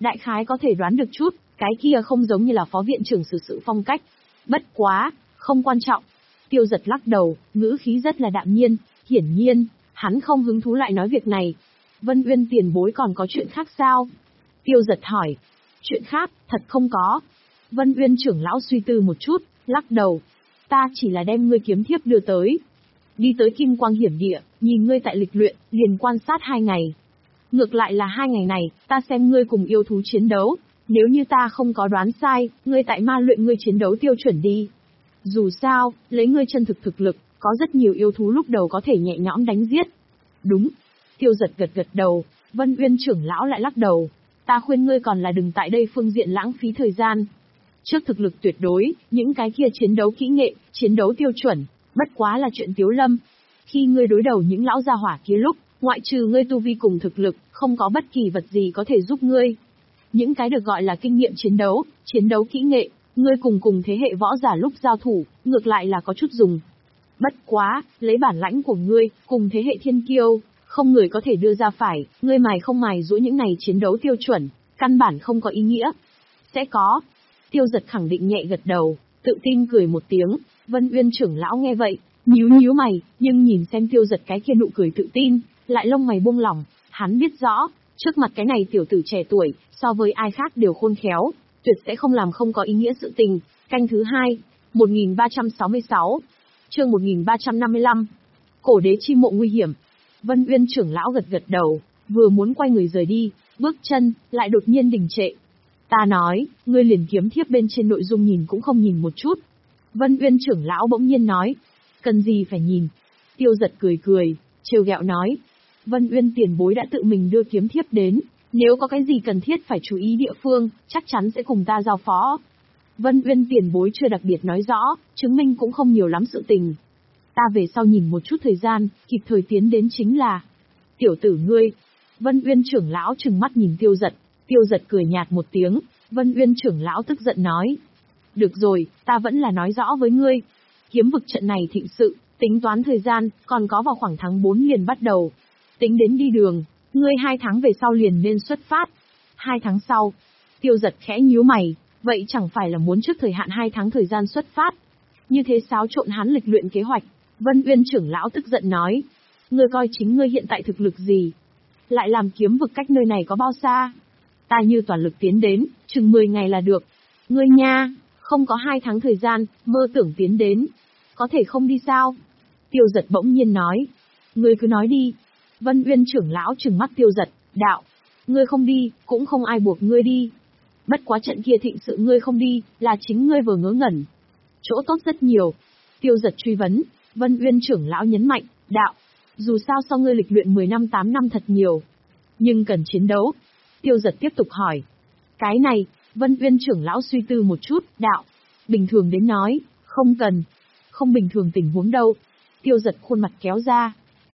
đại khái có thể đoán được chút, cái kia không giống như là phó viện trưởng xử sự phong cách. Bất quá, không quan trọng. Tiêu Giật lắc đầu, ngữ khí rất là đạm nhiên, hiển nhiên, hắn không hứng thú lại nói việc này. Vân Uyên tiền bối còn có chuyện khác sao? Tiêu Giật hỏi. Chuyện khác, thật không có. Vân Uyên trưởng lão suy tư một chút, lắc đầu. Ta chỉ là đem ngươi kiếm thiếp đưa tới. Đi tới Kim Quang hiểm địa, nhìn ngươi tại lịch luyện, liền quan sát hai ngày. Ngược lại là hai ngày này, ta xem ngươi cùng yêu thú chiến đấu. Nếu như ta không có đoán sai, ngươi tại ma luyện ngươi chiến đấu tiêu chuẩn đi. Dù sao, lấy ngươi chân thực thực lực, có rất nhiều yêu thú lúc đầu có thể nhẹ nhõm đánh giết. Đúng. Tiêu Giật gật gật đầu, Vân Uyên trưởng lão lại lắc đầu. Ta khuyên ngươi còn là đừng tại đây phương diện lãng phí thời gian. Trước thực lực tuyệt đối, những cái kia chiến đấu kỹ nghệ, chiến đấu tiêu chuẩn, bất quá là chuyện tiếu lâm. Khi ngươi đối đầu những lão gia hỏa kia lúc, ngoại trừ ngươi tu vi cùng thực lực, không có bất kỳ vật gì có thể giúp ngươi. Những cái được gọi là kinh nghiệm chiến đấu, chiến đấu kỹ nghệ, ngươi cùng cùng thế hệ võ giả lúc giao thủ, ngược lại là có chút dùng. Bất quá, lấy bản lãnh của ngươi, cùng thế hệ thiên kiêu, không người có thể đưa ra phải, ngươi mài không mài giũa những này chiến đấu tiêu chuẩn, căn bản không có ý nghĩa. Sẽ có. Tiêu Giật khẳng định nhẹ gật đầu, tự tin cười một tiếng. Vân Uyên trưởng lão nghe vậy, nhíu nhíu mày, nhưng nhìn xem Tiêu Giật cái kia nụ cười tự tin, lại lông mày buông lỏng, hắn biết rõ, trước mặt cái này tiểu tử trẻ tuổi, so với ai khác đều khôn khéo, tuyệt sẽ không làm không có ý nghĩa sự tình. Canh thứ hai, một nghìn ba trăm sáu mươi sáu, chương một nghìn ba trăm năm mươi lăm. Cổ đế chi mộ nguy hiểm. Vân Uyên trưởng lão gật gật đầu, vừa muốn quay người rời đi, bước chân lại đột nhiên đình trệ. Ta nói, ngươi liền kiếm thiếp bên trên nội dung nhìn cũng không nhìn một chút. Vân Uyên trưởng lão bỗng nhiên nói, cần gì phải nhìn. Tiêu Giật cười cười, trêu ghẹo nói, Vân Uyên tiền bối đã tự mình đưa kiếm thiếp đến, nếu có cái gì cần thiết phải chú ý địa phương, chắc chắn sẽ cùng ta giao phó. Vân Uyên tiền bối chưa đặc biệt nói rõ, chứng minh cũng không nhiều lắm sự tình. Ta về sau nhìn một chút thời gian, kịp thời tiến đến chính là. Tiểu tử ngươi. Vân Uyên trưởng lão trừng mắt nhìn Tiêu Giật, Tiêu Giật cười nhạt một tiếng, Vân Uyên trưởng lão tức giận nói. Được rồi, ta vẫn là nói rõ với ngươi. Kiếm vực trận này thịnh sự, tính toán thời gian, còn có vào khoảng tháng bốn liền bắt đầu. Tính đến đi đường, ngươi hai tháng về sau liền nên xuất phát. Hai tháng sau. Tiêu Giật khẽ nhíu mày, vậy chẳng phải là muốn trước thời hạn hai tháng thời gian xuất phát. Như thế xáo trộn hắn lịch luyện kế hoạch. Vân Uyên trưởng lão tức giận nói. Ngươi coi chính ngươi hiện tại thực lực gì? Lại làm kiếm vực cách nơi này có bao xa? Ta như toàn lực tiến đến, chừng mười ngày là được. Ngươi nha, không có hai tháng thời gian, mơ tưởng tiến đến. Có thể không đi sao? Tiêu Giật bỗng nhiên nói. Ngươi cứ nói đi. Vân Uyên trưởng lão trừng mắt Tiêu Giật, đạo. Ngươi không đi, cũng không ai buộc ngươi đi. Bất quá trận kia thịnh sự ngươi không đi, là chính ngươi vừa ngớ ngẩn. Chỗ tốt rất nhiều. Tiêu Giật truy vấn, Vân Uyên trưởng lão nhấn mạnh, đạo. Dù sao sau ngươi lịch luyện mười năm tám năm thật nhiều. Nhưng cần chiến đấu. Tiêu Giật tiếp tục hỏi. Cái này, Vân Uyên trưởng lão suy tư một chút, đạo. Bình thường đến nói, không cần. Không bình thường tình huống đâu. Tiêu Giật khuôn mặt kéo ra.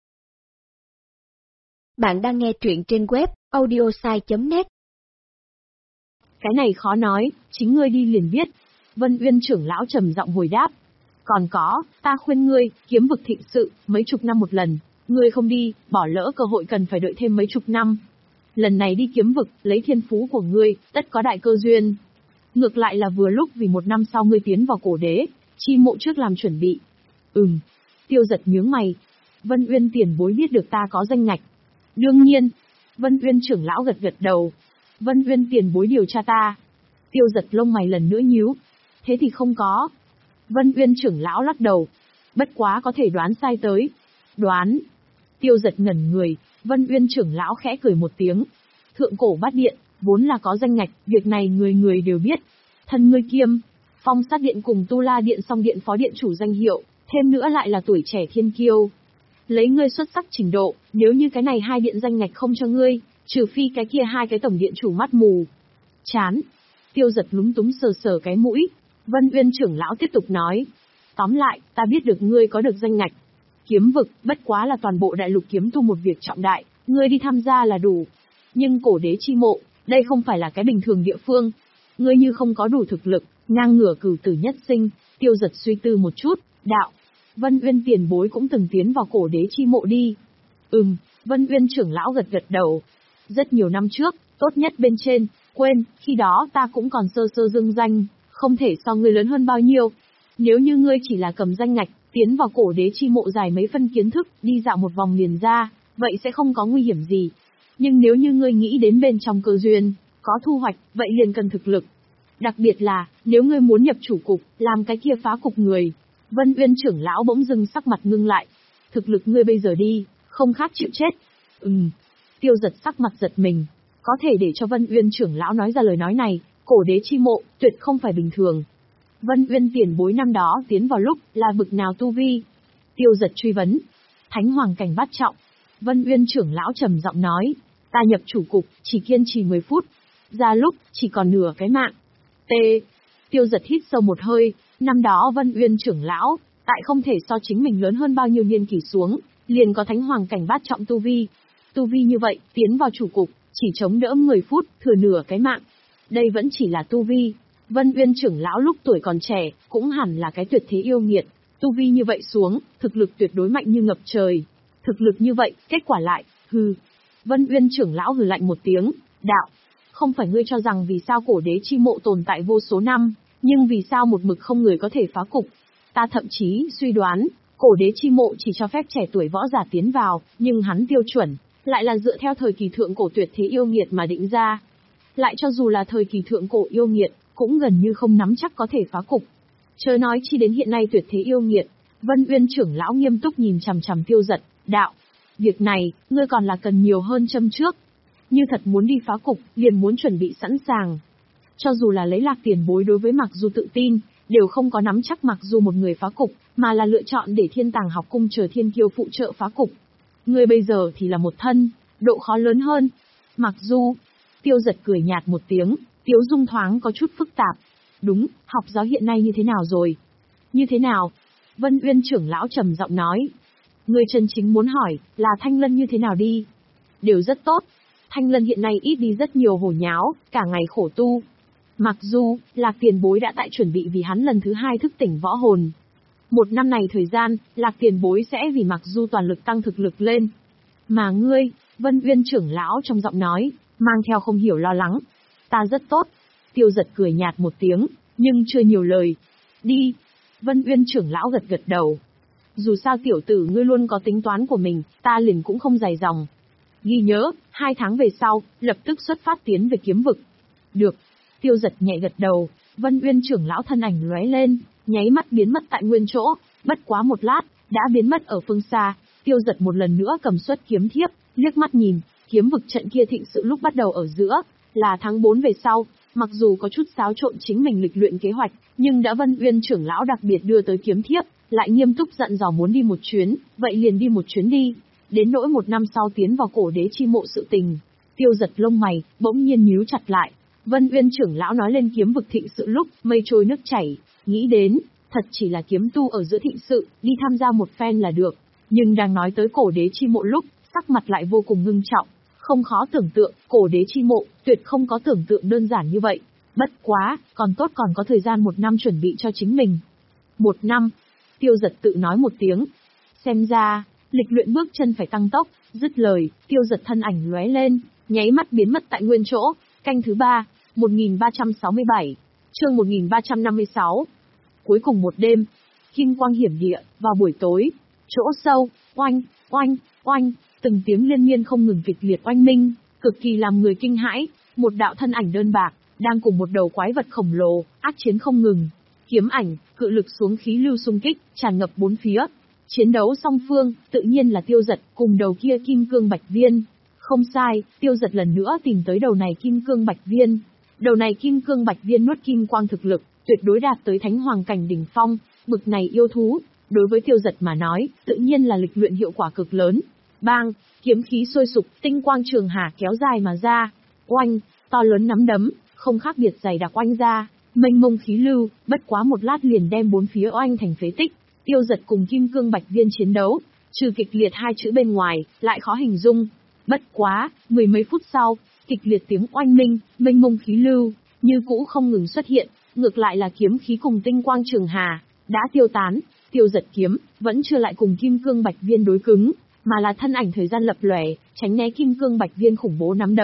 Bạn đang nghe truyện trên web audiosai chấm net. Cái này khó nói, chính ngươi đi liền biết. Vân Uyên trưởng lão trầm giọng hồi đáp. Còn có, ta khuyên ngươi, kiếm vực thịnh sự, mấy chục năm một lần. Ngươi không đi, bỏ lỡ cơ hội cần phải đợi thêm mấy chục năm. Lần này đi kiếm vực, lấy thiên phú của ngươi, tất có đại cơ duyên. Ngược lại là vừa lúc vì một năm sau ngươi tiến vào cổ đế, chi mộ trước làm chuẩn bị. Ừm. Tiêu Giật nhướng mày. Vân Uyên tiền bối biết được ta có danh ngạch. Đương nhiên. Vân Uyên trưởng lão gật gật đầu. Vân Uyên tiền bối điều tra ta. Tiêu Giật lông mày lần nữa nhíu. Thế thì không có. Vân Uyên trưởng lão lắc đầu. Bất quá có thể đoán sai tới. Đoán. Tiêu Giật ngẩn người. Vân Uyên trưởng lão khẽ cười một tiếng. Thượng cổ bát điện, vốn là có danh ngạch, việc này người người đều biết. Thân ngươi kiêm, Phong Sát Điện cùng Tu La Điện song điện phó điện chủ danh hiệu, thêm nữa lại là tuổi trẻ thiên kiêu. Lấy ngươi xuất sắc trình độ, nếu như cái này hai điện danh ngạch không cho ngươi, trừ phi cái kia hai cái tổng điện chủ mắt mù. Chán. Tiêu Giật lúng túng sờ sờ cái mũi. Vân Uyên trưởng lão tiếp tục nói. Tóm lại, ta biết được ngươi có được danh ngạch. Kiếm vực, bất quá là toàn bộ đại lục kiếm tu một việc trọng đại, ngươi đi tham gia là đủ. Nhưng cổ đế chi mộ, đây không phải là cái bình thường địa phương. Ngươi như không có đủ thực lực, ngang ngửa cửu tử nhất sinh. Tiêu Giật suy tư một chút, đạo. Vân Uyên tiền bối cũng từng tiến vào cổ đế chi mộ đi. Ừm, Vân Uyên trưởng lão gật gật đầu. Rất nhiều năm trước, tốt nhất bên trên, Quên, khi đó ta cũng còn sơ sơ dương danh, không thể so ngươi lớn hơn bao nhiêu. Nếu như ngươi chỉ là cầm danh ngạch, tiến vào cổ đế chi mộ giải mấy phân kiến thức, đi dạo một vòng liền ra, vậy sẽ không có nguy hiểm gì. Nhưng nếu như ngươi nghĩ đến bên trong cơ duyên, có thu hoạch, vậy liền cần thực lực. Đặc biệt là, nếu ngươi muốn nhập chủ cục, làm cái kia phá cục người. Vân Uyên trưởng lão bỗng dưng sắc mặt ngưng lại. Thực lực ngươi bây giờ đi, không khác chịu chết. Ừm. Tiêu Giật sắc mặt giật mình. Có thể để cho Vân Uyên trưởng lão nói ra lời nói này, cổ đế chi mộ, tuyệt không phải bình thường. Vân Uyên tiền bối năm đó tiến vào lúc, là bực nào tu vi? Tiêu Giật truy vấn. Thánh hoàng cảnh bát trọng. Vân Uyên trưởng lão trầm giọng nói. Ta nhập chủ cục, chỉ kiên trì mười phút. Ra lúc, chỉ còn nửa cái mạng. T. Tiêu Giật hít sâu một hơi, năm đó Vân Uyên trưởng lão, tại không thể so chính mình lớn hơn bao nhiêu niên kỷ xuống, liền có thánh hoàng cảnh bát trọng tu vi. Tu vi như vậy, tiến vào chủ cục, chỉ chống đỡ mười phút, thừa nửa cái mạng. Đây vẫn chỉ là tu vi. Vân Uyên trưởng lão lúc tuổi còn trẻ, cũng hẳn là cái tuyệt thế yêu nghiệt. Tu vi như vậy xuống, thực lực tuyệt đối mạnh như ngập trời. Thực lực như vậy, kết quả lại, hừ. Vân Uyên trưởng lão hừ lạnh một tiếng, đạo. Không phải ngươi cho rằng vì sao cổ đế chi mộ tồn tại vô số năm, nhưng vì sao một mực không người có thể phá cục. Ta thậm chí suy đoán, cổ đế chi mộ chỉ cho phép trẻ tuổi võ giả tiến vào, nhưng hắn tiêu chuẩn, lại là dựa theo thời kỳ thượng cổ tuyệt thế yêu nghiệt mà định ra. Lại cho dù là thời kỳ thượng cổ yêu nghiệt, cũng gần như không nắm chắc có thể phá cục. Chớ nói chi đến hiện nay tuyệt thế yêu nghiệt. Vân Uyên trưởng lão nghiêm túc nhìn chằm chằm Tiêu Giật, đạo. Việc này, ngươi còn là cần nhiều hơn châm trước. Như thật muốn đi phá cục, liền muốn chuẩn bị sẵn sàng. Cho dù là lấy Lạc tiền bối đối với Mạc Du tự tin, đều không có nắm chắc Mạc Du một người phá cục, mà là lựa chọn để Thiên Tàng học cung chờ thiên kiêu phụ trợ phá cục. Ngươi bây giờ thì là một thân, độ khó lớn hơn. Mạc Du. Tiêu Giật cười nhạt một tiếng, tiếu dung thoáng có chút phức tạp. Đúng, học giáo hiện nay như thế nào rồi? Như thế nào? Vân Uyên trưởng lão trầm giọng nói. Ngươi chân chính muốn hỏi, là Thanh Lân như thế nào đi? Đều rất tốt. Thanh Lân hiện nay ít đi rất nhiều hồ nháo, cả ngày khổ tu. Mặc dù, Lạc tiền bối đã tại chuẩn bị vì hắn lần thứ hai thức tỉnh võ hồn. Một năm này thời gian, Lạc tiền bối sẽ vì Mặc dù toàn lực tăng thực lực lên. Mà ngươi, Vân Uyên trưởng lão trong giọng nói, mang theo không hiểu lo lắng. Ta rất tốt. Tiêu Giật cười nhạt một tiếng, nhưng chưa nhiều lời. Đi. Vân Uyên trưởng lão gật gật đầu. Dù sao tiểu tử ngươi luôn có tính toán của mình, ta liền cũng không dài dòng. Ghi nhớ, hai tháng về sau, lập tức xuất phát tiến về kiếm vực. Được. Tiêu Giật nhẹ gật đầu, Vân Uyên trưởng lão thân ảnh lóe lên, nháy mắt biến mất tại nguyên chỗ, bất quá một lát, đã biến mất ở phương xa. Tiêu Giật một lần nữa cầm xuất kiếm thiếp, liếc mắt nhìn, kiếm vực trận kia thịnh sự lúc bắt đầu ở giữa, là tháng bốn về sau, mặc dù có chút xáo trộn chính mình lịch luyện kế hoạch, nhưng đã Vân Uyên trưởng lão đặc biệt đưa tới kiếm thiếp, lại nghiêm túc dặn dò muốn đi một chuyến, vậy liền đi một chuyến đi. Đến nỗi một năm sau tiến vào cổ đế chi mộ sự tình, Tiêu Giật lông mày, bỗng nhiên nhíu chặt lại. Vân Uyên trưởng lão nói lên kiếm vực thịnh sự lúc, mây trôi nước chảy, nghĩ đến, thật chỉ là kiếm tu ở giữa thịnh sự, đi tham gia một phen là được. Nhưng đang nói tới cổ đế chi mộ lúc, sắc mặt lại vô cùng ngưng trọng, không khó tưởng tượng, cổ đế chi mộ, tuyệt không có tưởng tượng đơn giản như vậy. Bất quá, còn tốt còn có thời gian một năm chuẩn bị cho chính mình. Một năm, Tiêu Giật tự nói một tiếng. Xem ra, lịch luyện bước chân phải tăng tốc, dứt lời, Tiêu Giật thân ảnh lóe lên, nháy mắt biến mất tại nguyên chỗ. Canh thứ ba, một nghìn ba trăm sáu mươi bảy, chương một nghìn ba trăm năm mươi sáu. Cuối cùng một đêm, kim quang hiểm địa, vào buổi tối, chỗ sâu, oanh, oanh, oanh, từng tiếng liên miên không ngừng kịch liệt oanh minh, cực kỳ làm người kinh hãi. Một đạo thân ảnh đơn bạc, đang cùng một đầu quái vật khổng lồ, ác chiến không ngừng. Kiếm ảnh, cự lực xuống khí lưu xung kích, tràn ngập bốn phía. Chiến đấu song phương, tự nhiên là Tiêu Giật cùng đầu kia kim cương bạch viên. Không sai, Tiêu Giật lần nữa tìm tới đầu này kim cương bạch viên. Đầu này kim cương bạch viên nuốt kim quang thực lực, tuyệt đối đạt tới thánh hoàng cảnh đỉnh phong, bực này yêu thú, đối với Tiêu Giật mà nói, tự nhiên là lịch luyện hiệu quả cực lớn. Bang, kiếm khí sôi sục, tinh quang trường hà kéo dài mà ra. Oanh, to lớn nắm đấm, không khác biệt dày đặc oanh ra, mênh mông khí lưu, bất quá một lát liền đem bốn phía oanh thành phế tích. Tiêu Giật cùng kim cương bạch viên chiến đấu, trừ kịch liệt hai chữ bên ngoài, lại khó hình dung. Bất quá, mười mấy phút sau, kịch liệt tiếng oanh minh, mênh mông khí lưu, như cũ không ngừng xuất hiện, ngược lại là kiếm khí cùng tinh quang trường hà, đã tiêu tán. Tiêu Giật kiếm, vẫn chưa lại cùng kim cương bạch viên đối cứng, mà là thân ảnh thời gian lập lòe, tránh né kim cương bạch viên khủng bố nắm đấm.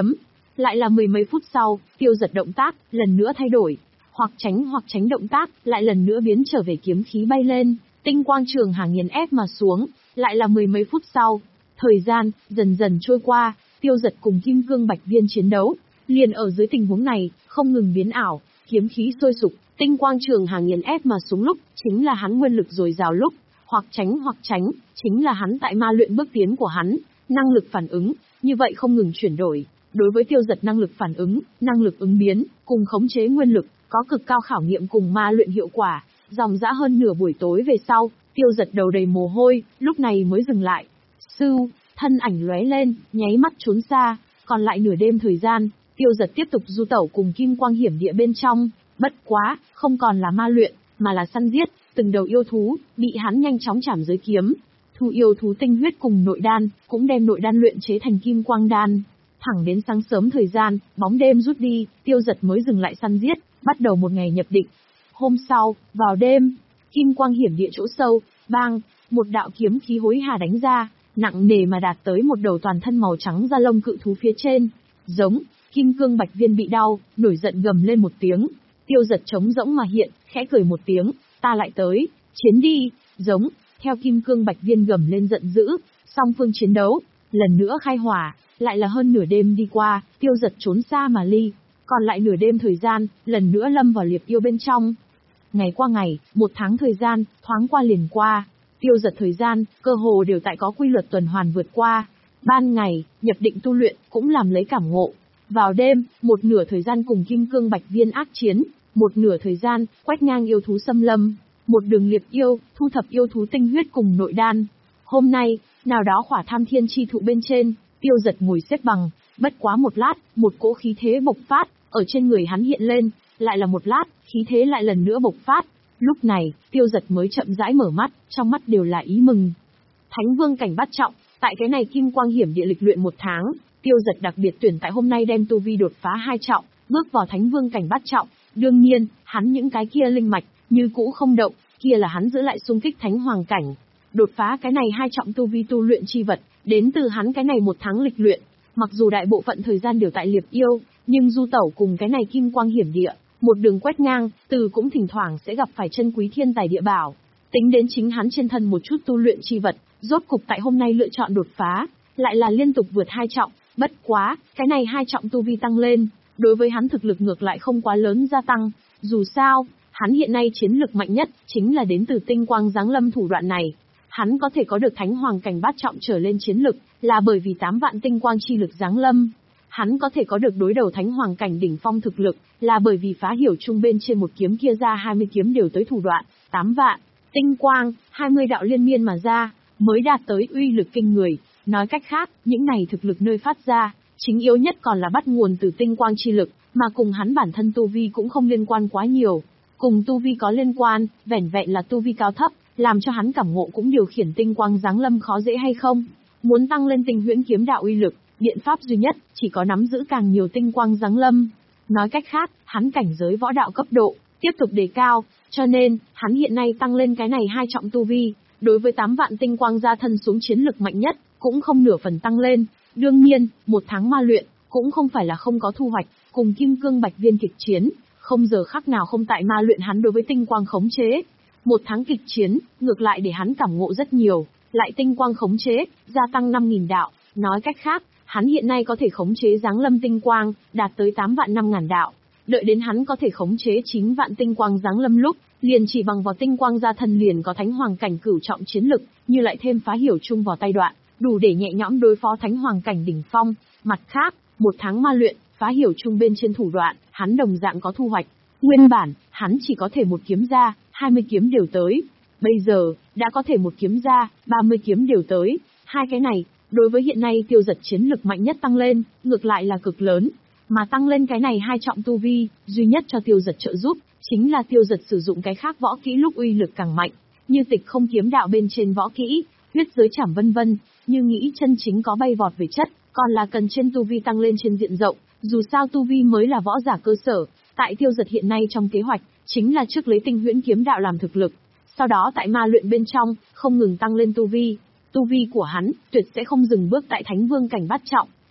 lại là mười mấy phút sau, Tiêu Giật động tác, lần nữa thay đổi. Hoặc tránh hoặc tránh động tác, lại lần nữa biến trở về kiếm khí bay lên, tinh quang trường hà nghiền ép mà xuống, lại là mười mấy phút sau. Thời gian, dần dần trôi qua, Tiêu Giật cùng Kim Cương Bạch Viên chiến đấu. Liền ở dưới tình huống này, không ngừng biến ảo, kiếm khí sôi sục, tinh quang trường hà nghiền ép mà xuống lúc, chính là hắn nguyên lực dồi dào lúc. Hoặc tránh hoặc tránh, chính là hắn tại ma luyện bước tiến của hắn, năng lực phản ứng, như vậy không ngừng chuyển đổi. Đối với Tiêu Giật năng lực phản ứng, năng lực ứng biến, cùng khống chế nguyên lực, có cực cao khảo nghiệm cùng ma luyện hiệu quả. Dòng dã hơn nửa buổi tối về sau, Tiêu Giật đầu đầy mồ hôi, lúc này mới dừng lại. Sưu, thân ảnh lóe lên, nháy mắt trốn xa, còn lại nửa đêm thời gian, Tiêu Giật tiếp tục du tẩu cùng Kim Quang Hiểm Địa bên trong, bất quá, không còn là ma luyện, mà là săn giết, từng đầu yêu thú, bị hắn nhanh chóng chảm dưới kiếm. Thu yêu thú tinh huyết cùng nội đan, cũng đem nội đan luyện chế thành Kim Quang Đan. Thẳng đến sáng sớm thời gian, bóng đêm rút đi, Tiêu Giật mới dừng lại săn giết, bắt đầu một ngày nhập định. Hôm sau, vào đêm, Kim Quang Hiểm Địa chỗ sâu, bang, một đạo kiếm khí hối hà đánh ra, nặng nề mà đạt tới một đầu toàn thân màu trắng da lông cự thú phía trên. Giống, Kim Cương Bạch Viên bị đau, nổi giận gầm lên một tiếng. Tiêu Giật trống rỗng mà hiện, khẽ cười một tiếng, ta lại tới, chiến đi, giống, theo Kim Cương Bạch Viên gầm lên giận dữ, song phương chiến đấu, lần nữa khai hỏa, lại là hơn nửa đêm đi qua, Tiêu Giật trốn xa mà ly, còn lại nửa đêm thời gian, lần nữa lâm vào liệp yêu bên trong. Ngày qua ngày, một tháng thời gian, thoáng qua liền qua, Tiêu Giật thời gian, cơ hồ đều tại có quy luật tuần hoàn vượt qua. Ban ngày, nhập định tu luyện, cũng làm lấy cảm ngộ. Vào đêm, một nửa thời gian cùng Kim Cương Bạch Viên ác chiến, một nửa thời gian, quét ngang yêu thú xâm lâm, một đường liệp yêu, thu thập yêu thú tinh huyết cùng nội đan. Hôm nay, nào đó khỏa tham thiên chi thụ bên trên, Tiêu Giật ngồi xếp bằng, bất quá một lát, một cỗ khí thế bộc phát, ở trên người hắn hiện lên, lại là một lát, khí thế lại lần nữa bộc phát. Lúc này, Tiêu Giật mới chậm rãi mở mắt, trong mắt đều là ý mừng. Thánh Vương cảnh bát trọng, tại cái này Kim Quang Hiểm Địa lịch luyện một tháng, Tiêu Giật đặc biệt tuyển tại hôm nay đem tu vi đột phá hai trọng, bước vào Thánh Vương cảnh bát trọng. Đương nhiên, hắn những cái kia linh mạch, như cũ không động, kia là hắn giữ lại xung kích Thánh Hoàng cảnh. Đột phá cái này hai trọng tu vi tu luyện chi vật, đến từ hắn cái này một tháng lịch luyện. Mặc dù đại bộ phận thời gian đều tại liệp yêu, nhưng du tẩu cùng cái này Kim Quang Hiểm Địa, một đường quét ngang, từ cũng thỉnh thoảng sẽ gặp phải chân quý thiên tài địa bảo. Tính đến chính hắn trên thân một chút tu luyện chi vật, rốt cục tại hôm nay lựa chọn đột phá, lại là liên tục vượt hai trọng, bất quá, cái này hai trọng tu vi tăng lên, đối với hắn thực lực ngược lại không quá lớn gia tăng, dù sao, hắn hiện nay chiến lực mạnh nhất, chính là đến từ tinh quang giáng lâm thủ đoạn này. Hắn có thể có được Thánh Hoàng cảnh bát trọng trở lên chiến lực, là bởi vì tám vạn tinh quang chi lực giáng lâm. Hắn có thể có được đối đầu Thánh Hoàng cảnh đỉnh phong thực lực, là bởi vì phá hiểu chung bên trên một kiếm kia ra hai mươi kiếm đều tới thủ đoạn, tám vạn, tinh quang, hai mươi đạo liên miên mà ra, mới đạt tới uy lực kinh người. Nói cách khác, những này thực lực nơi phát ra, chính yếu nhất còn là bắt nguồn từ tinh quang chi lực, mà cùng hắn bản thân tu vi cũng không liên quan quá nhiều. Cùng tu vi có liên quan, vẻn vẹn là tu vi cao thấp, làm cho hắn cảm ngộ cũng điều khiển tinh quang giáng lâm khó dễ hay không. Muốn tăng lên tinh huyễn kiếm đạo uy lực, biện pháp duy nhất, chỉ có nắm giữ càng nhiều tinh quang giáng lâm. Nói cách khác, hắn cảnh giới võ đạo cấp độ, tiếp tục đề cao, cho nên, hắn hiện nay tăng lên cái này hai trọng tu vi, đối với tám vạn tinh quang gia thân xuống chiến lực mạnh nhất, cũng không nửa phần tăng lên. Đương nhiên, một tháng ma luyện, cũng không phải là không có thu hoạch, cùng Kim Cương Bạch Viên kịch chiến, không giờ khắc nào không tại ma luyện hắn đối với tinh quang khống chế. Một tháng kịch chiến, ngược lại để hắn cảm ngộ rất nhiều, lại tinh quang khống chế, gia tăng năm nghìn đạo, nói cách khác, hắn hiện nay có thể khống chế giáng lâm tinh quang, đạt tới tám vạn năm ngàn đạo. Đợi đến hắn có thể khống chế chín vạn tinh quang giáng lâm lúc, liền chỉ bằng vào tinh quang gia thân liền có Thánh Hoàng cảnh cửu trọng chiến lực, như lại thêm phá hiểu chung vào tay đoạn, đủ để nhẹ nhõm đối phó Thánh Hoàng cảnh đỉnh phong. Mặt khác, một tháng ma luyện, phá hiểu chung bên trên thủ đoạn, hắn đồng dạng có thu hoạch. Nguyên bản, hắn chỉ có thể một kiếm ra, hai mươi kiếm đều tới. Bây giờ, đã có thể một kiếm ra, ba mươi kiếm đều tới. Hai cái này, đối với hiện nay Tiêu Giật chiến lực mạnh nhất tăng lên, ngược lại là cực lớn. Mà tăng lên cái này hai trọng tu vi, duy nhất cho Tiêu Giật trợ giúp, chính là Tiêu Giật sử dụng cái khác võ kỹ lúc uy lực càng mạnh, như tịch không kiếm đạo bên trên võ kỹ, huyết giới trảm vân vân, như nghĩ chân chính có bay vọt về chất, còn là cần trên tu vi tăng lên trên diện rộng, dù sao tu vi mới là võ giả cơ sở, tại Tiêu Giật hiện nay trong kế hoạch, chính là trước lấy tinh huyễn kiếm đạo làm thực lực, sau đó tại ma luyện bên trong, không ngừng tăng lên tu vi. Tu vi của hắn, tuyệt sẽ không dừng bước tại Thánh Vương cảnh bát trọng,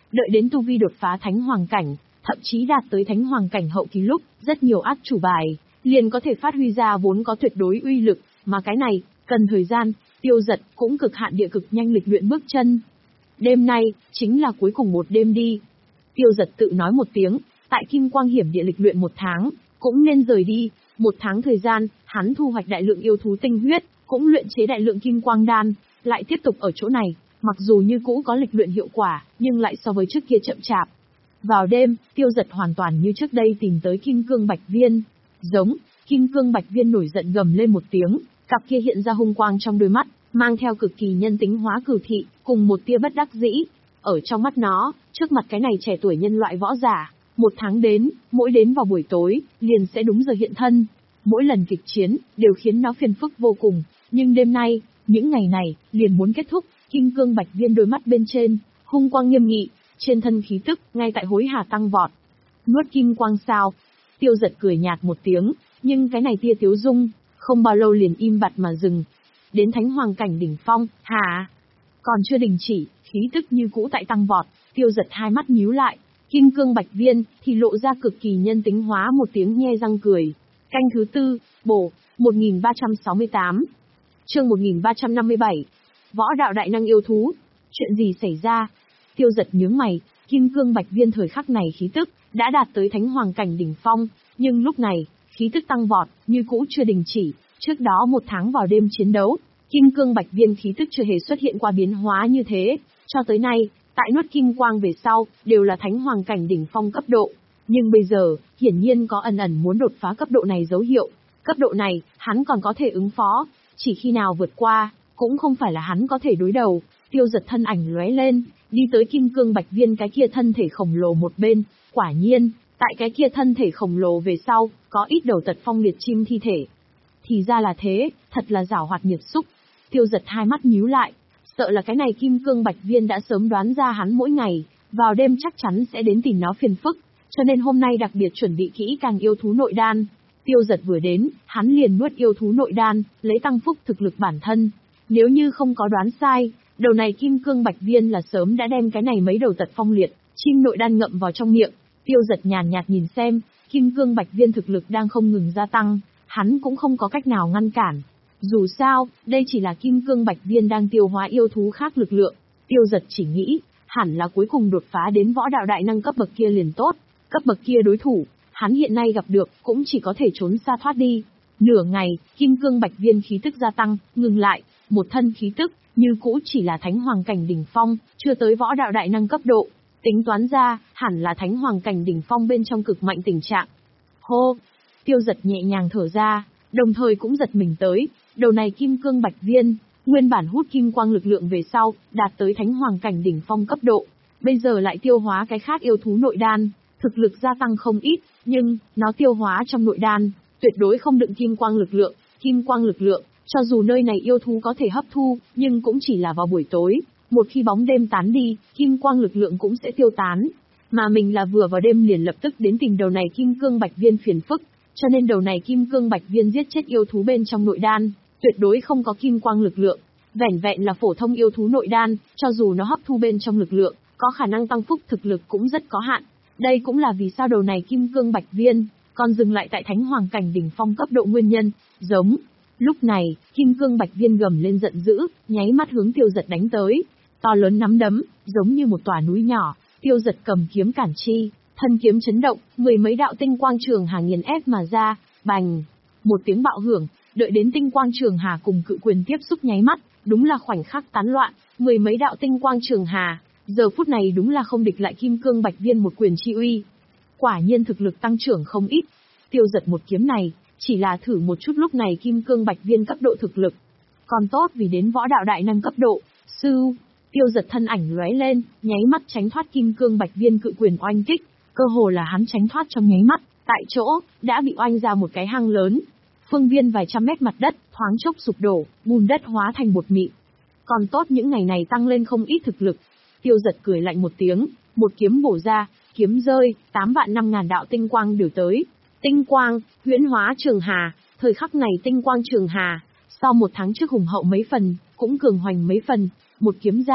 Đợi đến tu vi đột phá thánh hoàng cảnh, thậm chí đạt tới thánh hoàng cảnh hậu kỳ lúc, rất nhiều át chủ bài, liền có thể phát huy ra vốn có tuyệt đối uy lực, mà cái này, cần thời gian, Tiêu Dật cũng cực hạn địa cực nhanh lịch luyện bước chân. Đêm nay, chính là cuối cùng một đêm đi. Tiêu Dật tự nói một tiếng, tại Kim Quang Hiểm Địa lịch luyện một tháng, cũng nên rời đi. Một tháng thời gian, hắn thu hoạch đại lượng yêu thú tinh huyết, cũng luyện chế đại lượng kim quang đan, lại tiếp tục ở chỗ này, mặc dù như cũ có lịch luyện hiệu quả, nhưng lại so với trước kia chậm chạp. Vào đêm, Tiêu Dật hoàn toàn như trước đây tìm tới Kim Cương Bạch Viên. Giống, Kim Cương Bạch Viên nổi giận gầm lên một tiếng, cặp kia hiện ra hung quang trong đôi mắt, mang theo cực kỳ nhân tính hóa cử thị, cùng một tia bất đắc dĩ. Ở trong mắt nó, trước mặt cái này trẻ tuổi nhân loại võ giả, một tháng đến, mỗi đến vào buổi tối, liền sẽ đúng giờ hiện thân. Mỗi lần kịch chiến, đều khiến nó phiền phức vô cùng, nhưng đêm nay, những ngày này, liền muốn kết thúc. Kim Cương Bạch Viên đôi mắt bên trên, hung quang nghiêm nghị, trên thân khí tức, ngay tại hối hả tăng vọt. Nuốt kim quang sao? Tiêu Dật cười nhạt một tiếng, nhưng cái này tia tiếu dung, không bao lâu liền im bặt mà dừng. Đến thánh hoàng cảnh đỉnh phong, hả? Còn chưa đình chỉ, khí tức như cũ tại tăng vọt, Tiêu Dật hai mắt nhíu lại, Kim Cương Bạch Viên thì lộ ra cực kỳ nhân tính hóa một tiếng nhe răng cười. Canh thứ tư, bổ, một nghìn ba trăm sáu mươi tám. Chương một nghìn ba trăm năm mươi bảy. Võ đạo đại năng yêu thú. Chuyện gì xảy ra? Tiêu Dật nhướng mày, Kim Cương Bạch Viên thời khắc này khí tức đã đạt tới thánh hoàng cảnh đỉnh phong, nhưng lúc này, khí tức tăng vọt, như cũ chưa đình chỉ. Trước đó một tháng vào đêm chiến đấu, Kim Cương Bạch Viên khí tức chưa hề xuất hiện qua biến hóa như thế, cho tới nay, tại nuốt kim quang về sau, đều là thánh hoàng cảnh đỉnh phong cấp độ. Nhưng bây giờ, hiển nhiên có ẩn ẩn muốn đột phá cấp độ này dấu hiệu. Cấp độ này, hắn còn có thể ứng phó, chỉ khi nào vượt qua, cũng không phải là hắn có thể đối đầu. Tiêu Dật thân ảnh lóe lên, đi tới Kim Cương Bạch Viên cái kia thân thể khổng lồ một bên. Quả nhiên, tại cái kia thân thể khổng lồ về sau, có ít đầu tật phong liệt chim thi thể. Thì ra là thế, thật là giảo hoạt nghiệt xúc. Tiêu Dật hai mắt nhíu lại, sợ là cái này Kim Cương Bạch Viên đã sớm đoán ra hắn mỗi ngày, vào đêm chắc chắn sẽ đến tìm nó phiền phức, cho nên hôm nay đặc biệt chuẩn bị kỹ càng yêu thú nội đan. Tiêu Dật vừa đến, hắn liền nuốt yêu thú nội đan, lấy tăng phúc thực lực bản thân. Nếu như không có đoán sai, đầu này Kim Cương Bạch Viên là sớm đã đem cái này mấy đầu tật phong liệt, chim nội đan ngậm vào trong miệng. Tiêu Dật nhàn nhạt nhìn xem, Kim Cương Bạch Viên thực lực đang không ngừng gia tăng, hắn cũng không có cách nào ngăn cản. Dù sao, đây chỉ là Kim Cương Bạch Viên đang tiêu hóa yêu thú khác lực lượng. Tiêu Dật chỉ nghĩ, hẳn là cuối cùng đột phá đến võ đạo đại năng cấp bậc kia liền tốt. Cấp bậc kia đối thủ, hắn hiện nay gặp được, cũng chỉ có thể trốn xa thoát đi. Nửa ngày, Kim Cương Bạch Viên khí tức gia tăng, ngừng lại, một thân khí tức, như cũ chỉ là thánh hoàng cảnh đỉnh phong, chưa tới võ đạo đại năng cấp độ. Tính toán ra, hẳn là thánh hoàng cảnh đỉnh phong bên trong cực mạnh tình trạng. Hô! Tiêu Dật nhẹ nhàng thở ra, đồng thời cũng giật mình tới, đầu này Kim Cương Bạch Viên, nguyên bản hút kim quang lực lượng về sau, đạt tới thánh hoàng cảnh đỉnh phong cấp độ, bây giờ lại tiêu hóa cái khác yêu thú nội đan, thực lực gia tăng không ít, nhưng, nó tiêu hóa trong nội đan, tuyệt đối không đựng kim quang lực lượng, kim quang lực lượng, cho dù nơi này yêu thú có thể hấp thu, nhưng cũng chỉ là vào buổi tối, một khi bóng đêm tán đi, kim quang lực lượng cũng sẽ tiêu tán, mà mình là vừa vào đêm liền lập tức đến tìm đầu này Kim Cương Bạch Viên phiền phức, cho nên đầu này Kim Cương Bạch Viên giết chết yêu thú bên trong nội đan, tuyệt đối không có kim quang lực lượng, vẻn vẹn là phổ thông yêu thú nội đan, cho dù nó hấp thu bên trong lực lượng, có khả năng tăng phúc thực lực cũng rất có hạn. Đây cũng là vì sao đầu này Kim Cương Bạch Viên còn dừng lại tại thánh hoàng cảnh đỉnh phong cấp độ nguyên nhân. Giống. Lúc này, Kim Cương Bạch Viên gầm lên giận dữ, nháy mắt hướng Tiêu Dật đánh tới. To lớn nắm đấm, giống như một tòa núi nhỏ, Tiêu Dật cầm kiếm cản chi, thân kiếm chấn động, mười mấy đạo tinh quang trường hà nghiền ép mà ra, bành. Một tiếng bạo hưởng, đợi đến tinh quang trường hà cùng cự quyền tiếp xúc nháy mắt, đúng là khoảnh khắc tán loạn, mười mấy đạo tinh quang trường hà, giờ phút này đúng là không địch lại Kim Cương Bạch Viên một quyền chi uy. Quả nhiên thực lực tăng trưởng không ít. Tiêu Dật một kiếm này, chỉ là thử một chút lúc này Kim Cương Bạch Viên cấp độ thực lực. Còn tốt vì đến võ đạo đại năng cấp độ, sư, Tiêu Dật thân ảnh lóe lên, nháy mắt tránh thoát Kim Cương Bạch Viên cự quyền oanh kích, cơ hồ là hắn tránh thoát trong nháy mắt, tại chỗ, đã bị oanh ra một cái hang lớn. Phương viên vài trăm mét mặt đất, thoáng chốc sụp đổ, bùn đất hóa thành bột mịn. Còn tốt những ngày này tăng lên không ít thực lực. Tiêu Dật cười lạnh một tiếng, một kiếm bổ ra, kiếm rơi, tám vạn năm ngàn đạo tinh quang đều tới. Tinh quang, huyễn hóa trường hà, thời khắc này tinh quang trường hà, sau một tháng trước hùng hậu mấy phần, cũng cường hoành mấy phần, một kiếm ra,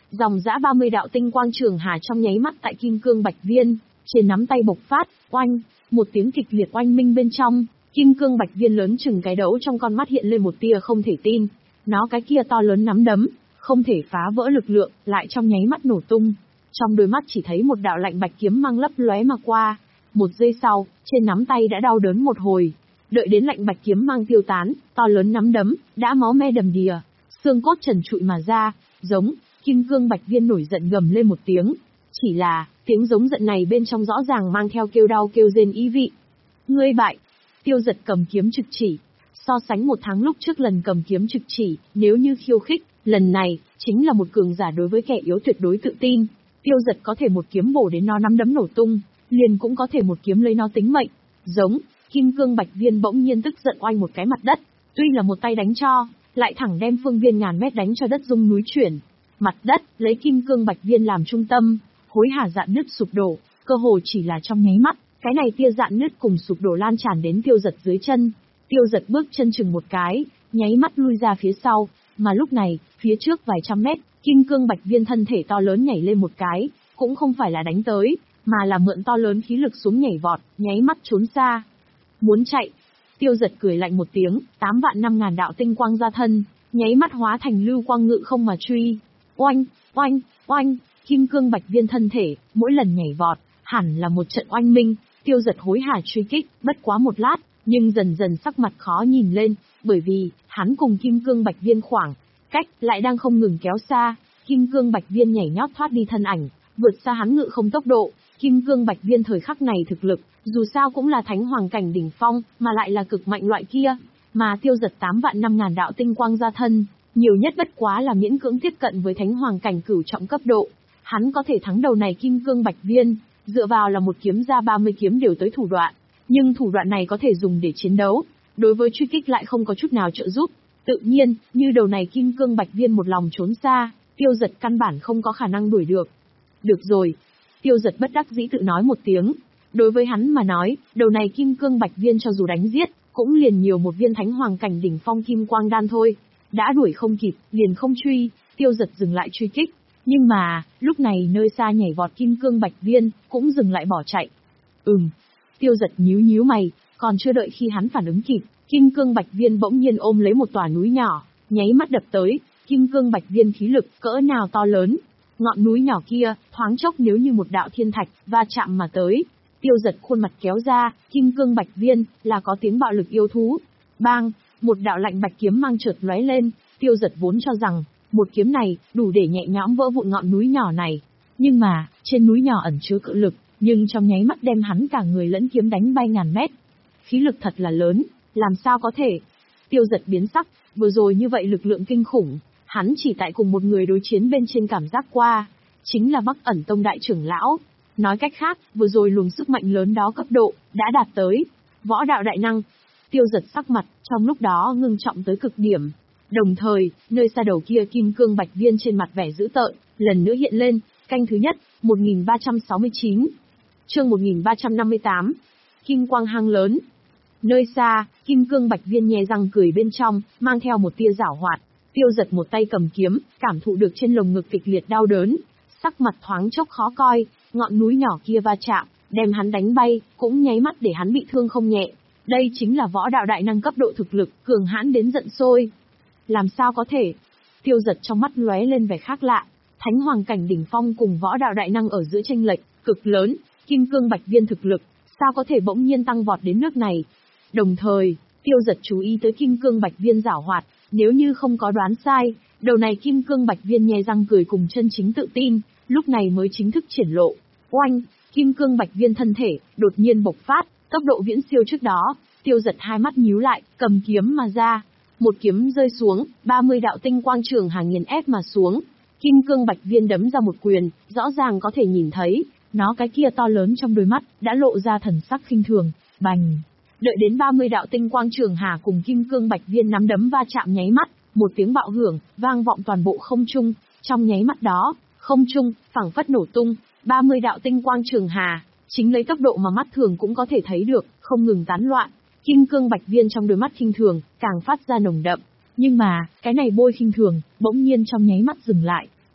Dòng dã ba mươi đạo tinh quang trường hà trong nháy mắt tại kim cương bạch viên, trên nắm tay bộc phát, oanh, một tiếng kịch liệt oanh minh bên trong, kim cương bạch viên lớn chừng cái đđấu trong con mắt hiện lên một tia không thể tin. Nó cái kia to lớn nắm đấm, không thể phá vỡ lực lượng, lại trong nháy mắt nổ tung. Trong đôi mắt chỉ thấy một đạo lạnh bạch kiếm mang lấp lóe mà qua. Một giây sau, trên nắm tay đã đau đớn một hồi. Đợi đến lạnh bạch kiếm mang tiêu tán, to lớn nắm đấm đã máu me đầm đìa, xương cốt trần trụi mà ra, giống. Kim cương bạch viên nổi giận gầm lên một tiếng. Chỉ là, tiếng giống giận này bên trong rõ ràng mang theo kêu đau kêu rên ý vị. Ngươi bại. Tiêu Giật cầm kiếm trực chỉ. So sánh một tháng lúc trước lần cầm kiếm trực chỉ, nếu như khiêu khích, lần này, chính là một cường giả đối với kẻ yếu tuyệt đối tự tin. Tiêu Giật có thể một kiếm bổ đến nó nắm đấm nổ tung, liền cũng có thể một kiếm lấy nó tính mệnh. Giống, kim cương bạch viên bỗng nhiên tức giận oanh một cái mặt đất, tuy là một tay đánh cho, lại thẳng đem phương viên ngàn mét đánh cho đất rung núi chuyển. Mặt đất, lấy kim cương bạch viên làm trung tâm, hối hả dạn nứt sụp đổ, cơ hồ chỉ là trong nháy mắt, cái này tia dạn nứt cùng sụp đổ lan tràn đến Tiêu Giật dưới chân. Tiêu Giật bước chân chừng một cái, nháy mắt lui ra phía sau, mà lúc này, phía trước vài trăm mét, kim cương bạch viên thân thể to lớn nhảy lên một cái, cũng không phải là đánh tới, mà là mượn to lớn khí lực xuống nhảy vọt, nháy mắt trốn xa. Muốn chạy. Tiêu Giật cười lạnh một tiếng, tám vạn năm ngàn đạo tinh quang ra thân, nháy mắt hóa thành lưu quang ngự không mà truy. Oanh, oanh, oanh, kim cương bạch viên thân thể, mỗi lần nhảy vọt, hẳn là một trận oanh minh. Tiêu Giật hối hả truy kích, bất quá một lát, nhưng dần dần sắc mặt khó nhìn lên, bởi vì, hắn cùng kim cương bạch viên khoảng cách lại đang không ngừng kéo xa. Kim cương bạch viên nhảy nhót thoát đi thân ảnh, vượt xa hắn ngự không tốc độ. Kim cương bạch viên thời khắc này thực lực, dù sao cũng là thánh hoàng cảnh đỉnh phong, mà lại là cực mạnh loại kia. Mà Tiêu Giật tám vạn năm ngàn đạo tinh quang ra thân, nhiều nhất bất quá là miễn cưỡng tiếp cận với thánh hoàng cảnh cửu trọng cấp độ. Hắn có thể thắng đầu này kim cương bạch viên, dựa vào là một kiếm ra ba mươi kiếm đều tới thủ đoạn. Nhưng thủ đoạn này có thể dùng để chiến đấu, đối với truy kích lại không có chút nào trợ giúp. Tự nhiên, như đầu này kim cương bạch viên một lòng trốn xa, Tiêu Giật căn bản không có khả năng đuổi được. Được rồi. Tiêu Giật bất đắc dĩ tự nói một tiếng. Đối với hắn mà nói, đầu này kim cương bạch viên cho dù đánh giết, cũng liền nhiều một viên thánh hoàng cảnh đỉnh phong kim quang đan thôi. Đã đuổi không kịp, liền không truy, Tiêu Giật dừng lại truy kích. Nhưng mà, lúc này nơi xa nhảy vọt kim cương bạch viên, cũng dừng lại bỏ chạy. Ừm. Tiêu Giật nhíu nhíu mày, còn chưa đợi khi hắn phản ứng kịp, kim cương bạch viên bỗng nhiên ôm lấy một tòa núi nhỏ, nháy mắt đập tới. Kim cương bạch viên khí lực cỡ nào to lớn. Ngọn núi nhỏ kia, thoáng chốc nếu như một đạo thiên thạch, va chạm mà tới. Tiêu Giật khuôn mặt kéo ra, kim cương bạch viên, là có tiếng bạo lực yêu thú. Bang, một đạo lạnh bạch kiếm mang chợt lóe lên, Tiêu Giật vốn cho rằng, một kiếm này, đủ để nhẹ nhõm vỡ vụn ngọn núi nhỏ này. Nhưng mà, trên núi nhỏ ẩn chứa cự lực, nhưng trong nháy mắt đem hắn cả người lẫn kiếm đánh bay ngàn mét. Khí lực thật là lớn, làm sao có thể? Tiêu Giật biến sắc, vừa rồi như vậy lực lượng kinh khủng. Hắn chỉ tại cùng một người đối chiến bên trên cảm giác qua, chính là Bắc Ẩn Tông đại trưởng lão. Nói cách khác, vừa rồi luồng sức mạnh lớn đó cấp độ, đã đạt tới võ đạo đại năng. Tiêu Giật sắc mặt, trong lúc đó ngưng trọng tới cực điểm. Đồng thời, nơi xa đầu kia kim cương bạch viên trên mặt vẻ dữ tợn, lần nữa hiện lên, canh thứ nhất, một nghìn ba trăm sáu mươi chín. Chương một nghìn ba trăm năm mươi tám. Kim quang hang lớn. Nơi xa, kim cương bạch viên nhè răng cười bên trong, mang theo một tia giảo hoạt. Tiêu Giật một tay cầm kiếm, cảm thụ được trên lồng ngực kịch liệt đau đớn, sắc mặt thoáng chốc khó coi, ngọn núi nhỏ kia va chạm, đem hắn đánh bay, cũng nháy mắt để hắn bị thương không nhẹ. Đây chính là võ đạo đại năng cấp độ thực lực, cường hãn đến giận sôi. Làm sao có thể? Tiêu Giật trong mắt lóe lên vẻ khác lạ, thánh hoàng cảnh đỉnh phong cùng võ đạo đại năng ở giữa chênh lệch cực lớn, kim cương bạch viên thực lực, sao có thể bỗng nhiên tăng vọt đến nước này? Đồng thời, Tiêu Giật chú ý tới kim cương bạch viên giảo hoạt. Nếu như không có đoán sai, đầu này kim cương bạch viên nhe răng cười cùng chân chính tự tin, lúc này mới chính thức triển lộ. Oanh, kim cương bạch viên thân thể, đột nhiên bộc phát, tốc độ viễn siêu trước đó. Tiêu Giật hai mắt nhíu lại, cầm kiếm mà ra. Một kiếm rơi xuống, ba mươi đạo tinh quang trường hàng nghiền ép mà xuống. Kim cương bạch viên đấm ra một quyền, rõ ràng có thể nhìn thấy, nó cái kia to lớn trong đôi mắt, đã lộ ra thần sắc khinh thường, bành. Đợi đến ba mươi đạo tinh quang trường hà cùng kim cương bạch viên nắm đấm va chạm nháy mắt, một tiếng bạo hưởng, vang vọng toàn bộ không trung. Trong nháy mắt đó, không trung, phảng phất nổ tung, ba mươi đạo tinh quang trường hà, chính lấy tốc độ mà mắt thường cũng có thể thấy được, không ngừng tán loạn. Kim cương bạch viên trong đôi mắt khinh thường, càng phát ra nồng đậm. Nhưng mà, cái này bôi khinh thường, bỗng nhiên trong nháy mắt dừng lại.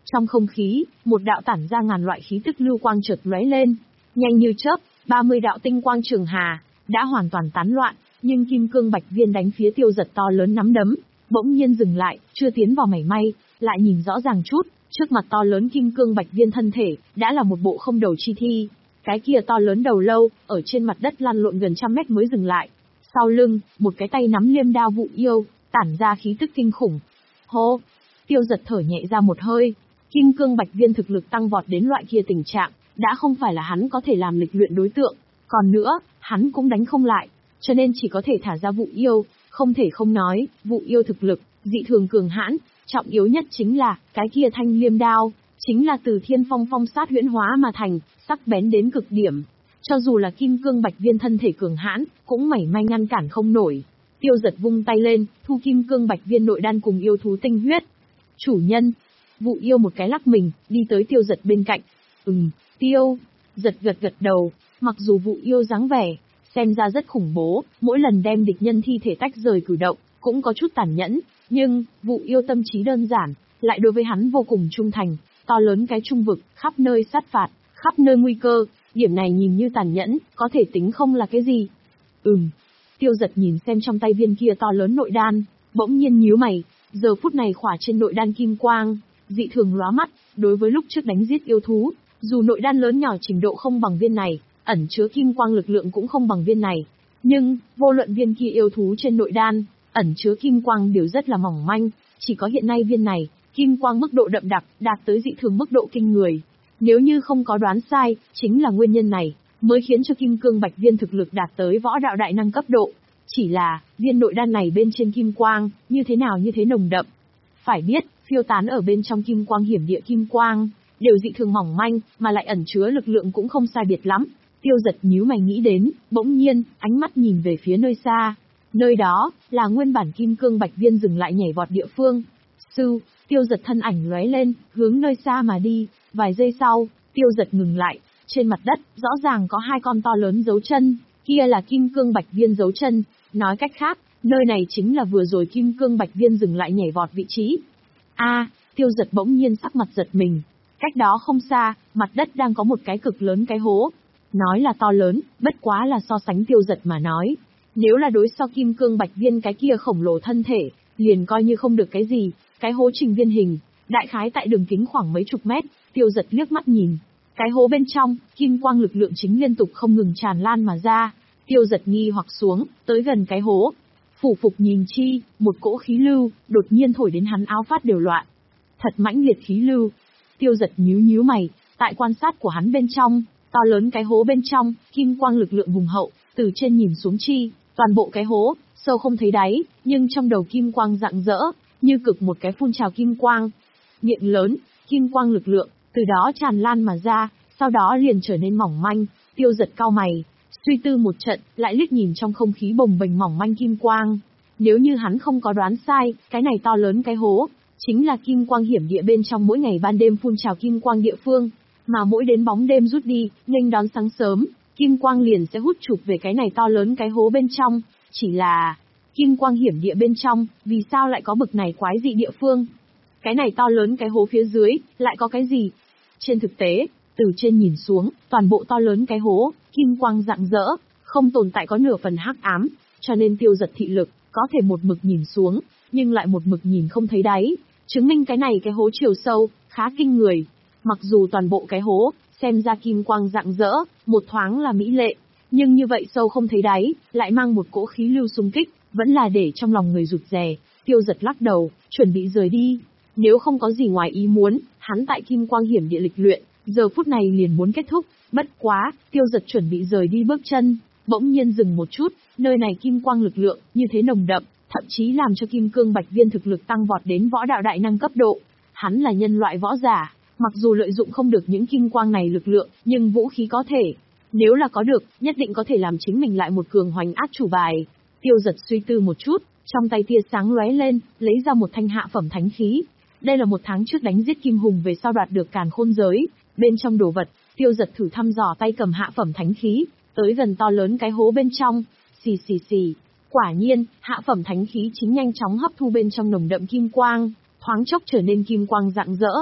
Trong không khí, một đạo tản ra ngàn loại khí tức lưu quang chợt lóe lên, nhanh như chớp, ba mươi đạo tinh quang trường hà đã hoàn toàn tán loạn, nhưng kim cương bạch viên đánh phía Tiêu Giật to lớn nắm đấm, bỗng nhiên dừng lại, chưa tiến vào mảy may, lại nhìn rõ ràng chút, trước mặt to lớn kim cương bạch viên thân thể, đã là một bộ không đầu chi thi. Cái kia to lớn đầu lâu, ở trên mặt đất lăn lộn gần trăm mét mới dừng lại. Sau lưng, một cái tay nắm liêm đao vụ yêu, tản ra khí tức kinh khủng. Hô! Tiêu Giật thở nhẹ ra một hơi. Kim cương bạch viên thực lực tăng vọt đến loại kia tình trạng, đã không phải là hắn có thể làm lịch luyện đối tượng. Còn nữa, hắn cũng đánh không lại, cho nên chỉ có thể thả ra vụ yêu. Không thể không nói, vụ yêu thực lực, dị thường cường hãn, trọng yếu nhất chính là, cái kia thanh liêm đao, chính là từ thiên phong phong sát huyễn hóa mà thành, sắc bén đến cực điểm. Cho dù là kim cương bạch viên thân thể cường hãn, cũng mảy may ngăn cản không nổi. Tiêu Giật vung tay lên, thu kim cương bạch viên nội đan cùng yêu thú tinh huyết. Chủ nhân, vụ yêu một cái lắc mình, đi tới Tiêu Giật bên cạnh. Ừm, Tiêu, Giật gật gật đầu, mặc dù vụ yêu dáng vẻ, xem ra rất khủng bố, mỗi lần đem địch nhân thi thể tách rời cử động, cũng có chút tàn nhẫn, nhưng, vụ yêu tâm trí đơn giản, lại đối với hắn vô cùng trung thành, to lớn cái trung vực, khắp nơi sát phạt, khắp nơi nguy cơ, điểm này nhìn như tàn nhẫn, có thể tính không là cái gì. Ừm, Tiêu Giật nhìn xem trong tay viên kia to lớn nội đan, bỗng nhiên nhíu mày, giờ phút này khỏa trên nội đan kim quang, dị thường lóa mắt, đối với lúc trước đánh giết yêu thú, dù nội đan lớn nhỏ trình độ không bằng viên này, ẩn chứa kim quang lực lượng cũng không bằng viên này, nhưng, vô luận viên kia yêu thú trên nội đan, ẩn chứa kim quang đều rất là mỏng manh, chỉ có hiện nay viên này, kim quang mức độ đậm đặc, đạt tới dị thường mức độ kinh người. Nếu như không có đoán sai, chính là nguyên nhân này, mới khiến cho kim cương bạch viên thực lực đạt tới võ đạo đại năng cấp độ. Chỉ là, viên nội đan này bên trên kim quang, như thế nào như thế nồng đậm. Phải biết, phiêu tán ở bên trong kim quang hiểm địa kim quang, đều dị thường mỏng manh, mà lại ẩn chứa lực lượng cũng không sai biệt lắm. Tiêu Giật nhíu mày nghĩ đến, bỗng nhiên, ánh mắt nhìn về phía nơi xa. Nơi đó, là nguyên bản kim cương bạch viên dừng lại nhảy vọt địa phương. Sư, Tiêu Giật thân ảnh lóe lên, hướng nơi xa mà đi, vài giây sau, Tiêu Giật ngừng lại, trên mặt đất, rõ ràng có hai con to lớn dấu chân, kia là kim cương bạch viên dấu chân, nói cách khác, nơi này chính là vừa rồi kim cương bạch viên dừng lại nhảy vọt vị trí. A, à, Tiêu Giật bỗng nhiên sắc mặt giật mình, cách đó không xa, mặt đất đang có một cái cực lớn cái hố. Nói là to lớn, bất quá là so sánh Tiêu Giật mà nói. Nếu là đối so kim cương bạch viên cái kia khổng lồ thân thể, liền coi như không được cái gì, cái hố trình viên hình, đại khái tại đường kính khoảng mấy chục mét, Tiêu Giật liếc mắt nhìn. Cái hố bên trong, kim quang lực lượng chính liên tục không ngừng tràn lan mà ra. Tiêu Giật nghi hoặc xuống, tới gần cái hố. Phủ phục nhìn chi, một cỗ khí lưu, đột nhiên thổi đến hắn áo phát đều loạn. Thật mãnh liệt khí lưu. Tiêu Giật nhíu nhíu mày, tại quan sát của hắn bên trong, to lớn cái hố bên trong, kim quang lực lượng hùng hậu, từ trên nhìn xuống chi, toàn bộ cái hố, sâu không thấy đáy, nhưng trong đầu kim quang rạng rỡ, như cực một cái phun trào kim quang. Miệng lớn, kim quang lực lượng, từ đó tràn lan mà ra, sau đó liền trở nên mỏng manh. Tiêu Giật cau mày, suy tư một trận, lại liếc nhìn trong không khí bồng bềnh mỏng manh kim quang. Nếu như hắn không có đoán sai, cái này to lớn cái hố, chính là kim quang hiểm địa bên trong mỗi ngày ban đêm phun trào kim quang địa phương. Mà mỗi đến bóng đêm rút đi, nghênh đón sáng sớm, kim quang liền sẽ hút chụp về cái này to lớn cái hố bên trong. Chỉ là, kim quang hiểm địa bên trong, vì sao lại có bực này quái dị địa phương? Cái này to lớn cái hố phía dưới, lại có cái gì? Trên thực tế, từ trên nhìn xuống, toàn bộ to lớn cái hố, kim quang rạng rỡ, không tồn tại có nửa phần hắc ám, cho nên Tiêu Giật thị lực, có thể một mực nhìn xuống, nhưng lại một mực nhìn không thấy đáy, chứng minh cái này cái hố chiều sâu, khá kinh người. Mặc dù toàn bộ cái hố, xem ra kim quang rạng rỡ, một thoáng là mỹ lệ, nhưng như vậy sâu không thấy đáy, lại mang một cỗ khí lưu xung kích, vẫn là để trong lòng người rụt rè. Tiêu Giật lắc đầu, chuẩn bị rời đi. Nếu không có gì ngoài ý muốn, hắn tại kim quang hiểm địa lịch luyện, giờ phút này liền muốn kết thúc. Bất quá, Tiêu Giật chuẩn bị rời đi bước chân, bỗng nhiên dừng một chút, nơi này kim quang lực lượng, như thế nồng đậm, thậm chí làm cho kim cương bạch viên thực lực tăng vọt đến võ đạo đại năng cấp độ. Hắn là nhân loại võ giả, mặc dù lợi dụng không được những kim quang này lực lượng, nhưng vũ khí có thể. Nếu là có được, nhất định có thể làm chính mình lại một cường hoành át chủ bài. Tiêu Giật suy tư một chút, trong tay tia sáng lóe lên, lấy ra một thanh hạ phẩm thánh khí. Đây là một tháng trước đánh giết Kim Hùng về sau đoạt được Càn Khôn giới, bên trong đồ vật, Tiêu Giật thử thăm dò tay cầm hạ phẩm thánh khí, tới gần to lớn cái hố bên trong, xì xì xì. Quả nhiên, hạ phẩm thánh khí chính nhanh chóng hấp thu bên trong nồng đậm kim quang, thoáng chốc trở nên kim quang rạng rỡ.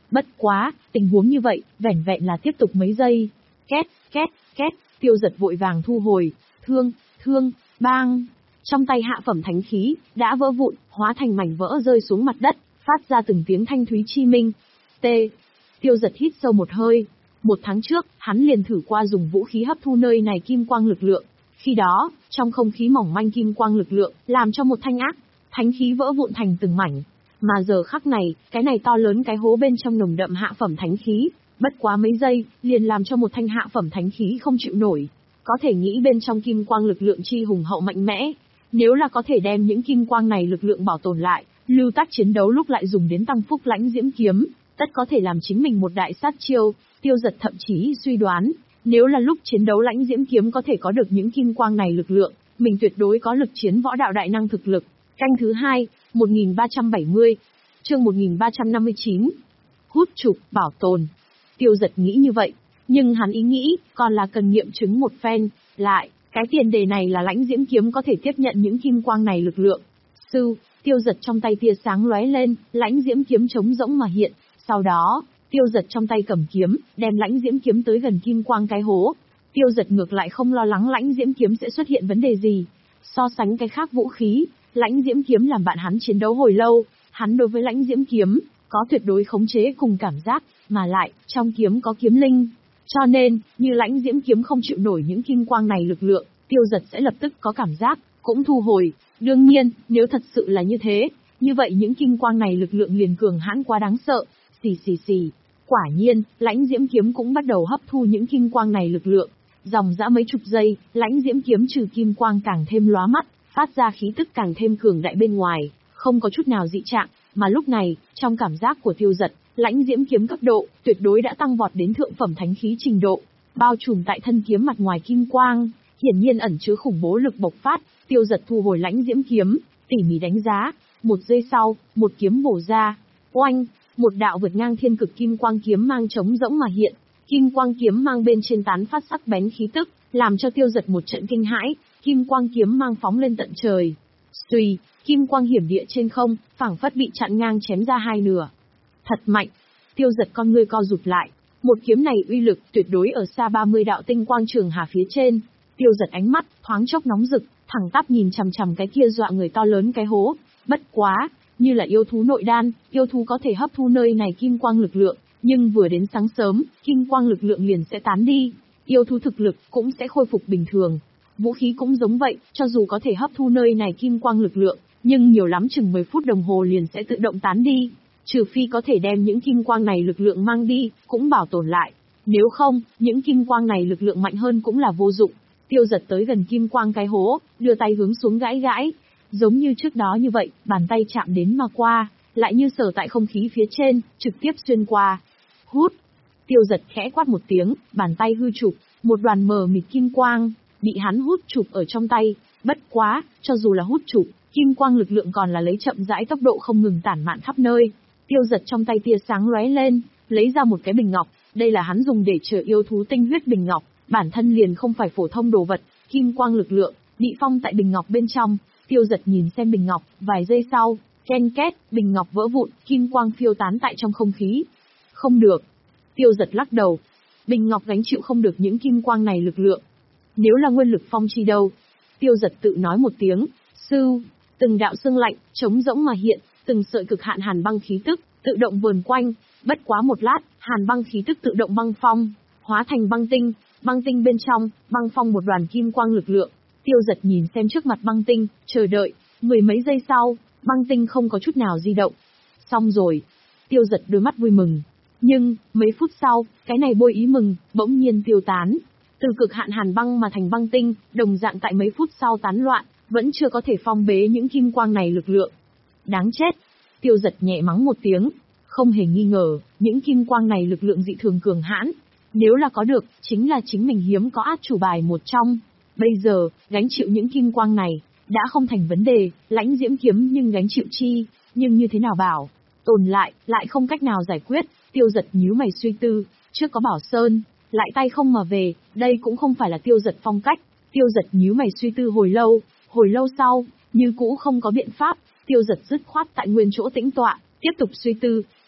Bất quá, tình huống như vậy, vẻn vẹn là tiếp tục mấy giây. Két, két, két, Tiêu Dật vội vàng thu hồi, thương, thương, bang. Trong tay hạ phẩm thánh khí, đã vỡ vụn, hóa thành mảnh vỡ rơi xuống mặt đất, phát ra từng tiếng thanh thúy chi minh. T. Tiêu Dật hít sâu một hơi. Một tháng trước, hắn liền thử qua dùng vũ khí hấp thu nơi này kim quang lực lượng. Khi đó, trong không khí mỏng manh kim quang lực lượng, làm cho một thanh ác, thánh khí vỡ vụn thành từng mảnh. Mà giờ khắc này, cái này to lớn cái hố bên trong nồng đậm hạ phẩm thánh khí, bất quá mấy giây, liền làm cho một thanh hạ phẩm thánh khí không chịu nổi. Có thể nghĩ bên trong kim quang lực lượng chi hùng hậu mạnh mẽ. Nếu là có thể đem những kim quang này lực lượng bảo tồn lại, lưu tác chiến đấu lúc lại dùng đến tăng phúc lãnh diễm kiếm, tất có thể làm chính mình một đại sát chiêu. Tiêu Dật thậm chí suy đoán, nếu là lúc chiến đấu lãnh diễm kiếm có thể có được những kim quang này lực lượng, mình tuyệt đối có lực chiến võ đạo đại năng thực lực. Canh thứ hai, một nghìn ba trăm bảy mươi, chương một nghìn ba trăm năm mươi chín. Hút trục, bảo tồn. Tiêu Dật nghĩ như vậy, nhưng hắn ý nghĩ, còn là cần nghiệm chứng một phen, lại, cái tiền đề này là lãnh diễm kiếm có thể tiếp nhận những kim quang này lực lượng. Sư, Tiêu Dật trong tay tia sáng lóe lên, lãnh diễm kiếm trống rỗng mà hiện, sau đó, Tiêu Dật trong tay cầm kiếm, đem lãnh diễm kiếm tới gần kim quang cái hố. Tiêu Dật ngược lại không lo lắng lãnh diễm kiếm sẽ xuất hiện vấn đề gì. So sánh cái khác vũ khí, lãnh diễm kiếm làm bạn hắn chiến đấu hồi lâu, hắn đối với lãnh diễm kiếm, có tuyệt đối khống chế cùng cảm giác, mà lại, trong kiếm có kiếm linh. Cho nên, như lãnh diễm kiếm không chịu nổi những kim quang này lực lượng, Tiêu Dật sẽ lập tức có cảm giác, cũng thu hồi. Đương nhiên, nếu thật sự là như thế, như vậy những kim quang này lực lượng liền cường hãn quá đáng sợ. Xì xì xì. Quả nhiên, lãnh diễm kiếm cũng bắt đầu hấp thu những kim quang này lực lượng. Dòng dã mấy chục giây, lãnh diễm kiếm trừ kim quang càng thêm lóa mắt, phát ra khí tức càng thêm cường đại bên ngoài, không có chút nào dị trạng, mà lúc này, trong cảm giác của Tiêu Dật, lãnh diễm kiếm cấp độ, tuyệt đối đã tăng vọt đến thượng phẩm thánh khí trình độ, bao trùm tại thân kiếm mặt ngoài kim quang, hiển nhiên ẩn chứa khủng bố lực bộc phát. Tiêu Dật thu hồi lãnh diễm kiếm, tỉ mỉ đánh giá, một giây sau, một kiếm bổ ra, oanh, một đạo vượt ngang thiên cực kim quang kiếm mang trống rỗng mà hiện, kim quang kiếm mang bên trên tán phát sắc bén khí tức, làm cho Tiêu Dật một trận kinh hãi, kim quang kiếm mang phóng lên tận trời. Xuy, kim quang hiểm địa trên không, phảng phất bị chặn ngang chém ra hai nửa. Thật mạnh. Tiêu Dật con ngươi co rụt lại, một kiếm này uy lực tuyệt đối ở xa ba mươi đạo tinh quang trường hà phía trên. Tiêu Dật ánh mắt thoáng chốc nóng rực, thẳng tắp nhìn chằm chằm cái kia dọa người to lớn cái hố. Bất quá, như là yêu thú nội đan, yêu thú có thể hấp thu nơi này kim quang lực lượng, nhưng vừa đến sáng sớm, kim quang lực lượng liền sẽ tán đi, yêu thú thực lực cũng sẽ khôi phục bình thường. Vũ khí cũng giống vậy, cho dù có thể hấp thu nơi này kim quang lực lượng, nhưng nhiều lắm chừng mười phút đồng hồ liền sẽ tự động tán đi. Trừ phi có thể đem những kim quang này lực lượng mang đi, cũng bảo tồn lại. Nếu không, những kim quang này lực lượng mạnh hơn cũng là vô dụng. Tiêu Dật tới gần kim quang cái hố, đưa tay hướng xuống gãi gãi. Giống như trước đó như vậy, bàn tay chạm đến mà qua, lại như sở tại không khí phía trên, trực tiếp xuyên qua. Hút. Tiêu Dật khẽ quát một tiếng, bàn tay hư chụp, một đoàn mờ mịt kim quang, bị hắn hút chụp ở trong tay. Bất quá, cho dù là hút chụp, kim quang lực lượng còn là lấy chậm rãi tốc độ không ngừng tản mạn khắp nơi. Tiêu Dật trong tay tia sáng lóe lên, lấy ra một cái bình ngọc, đây là hắn dùng để chứa yêu thú tinh huyết bình ngọc, bản thân liền không phải phổ thông đồ vật, kim quang lực lượng, bị phong tại bình ngọc bên trong. Tiêu Dật nhìn xem bình ngọc, vài giây sau, ken két, bình ngọc vỡ vụn, kim quang phiêu tán tại trong không khí. Không được. Tiêu Dật lắc đầu. Bình ngọc gánh chịu không được những kim quang này lực lượng. Nếu là nguyên lực phong chi đâu? Tiêu Dật tự nói một tiếng. Sư, từng đạo sương lạnh, trống rỗng mà hiện, từng sợi cực hạn hàn băng khí tức, tự động vờn quanh. Bất quá một lát, hàn băng khí tức tự động băng phong, hóa thành băng tinh, băng tinh bên trong, băng phong một đoàn kim quang lực lượng. Tiêu Dật nhìn xem trước mặt băng tinh, chờ đợi, mười mấy giây sau, băng tinh không có chút nào di động. Xong rồi. Tiêu Dật đôi mắt vui mừng. Nhưng, mấy phút sau, cái này bôi ý mừng, bỗng nhiên tiêu tán. Từ cực hạn hàn băng mà thành băng tinh, đồng dạng tại mấy phút sau tán loạn, vẫn chưa có thể phong bế những kim quang này lực lượng. Đáng chết. Tiêu Dật nhẹ mắng một tiếng. Không hề nghi ngờ, những kim quang này lực lượng dị thường cường hãn. Nếu là có được, chính là chính mình hiếm có át chủ bài một trong. Bây giờ, gánh chịu những kim quang này, đã không thành vấn đề, lãnh diễm kiếm nhưng gánh chịu chi, nhưng như thế nào bảo, tồn lại, lại không cách nào giải quyết. Tiêu Dật nhíu mày suy tư, trước có Bảo Sơn, lại tay không mà về, đây cũng không phải là Tiêu Dật phong cách. Tiêu Dật nhíu mày suy tư hồi lâu, hồi lâu sau, như cũ không có biện pháp, Tiêu Dật dứt khoát tại nguyên chỗ tĩnh tọa, tiếp tục suy tư,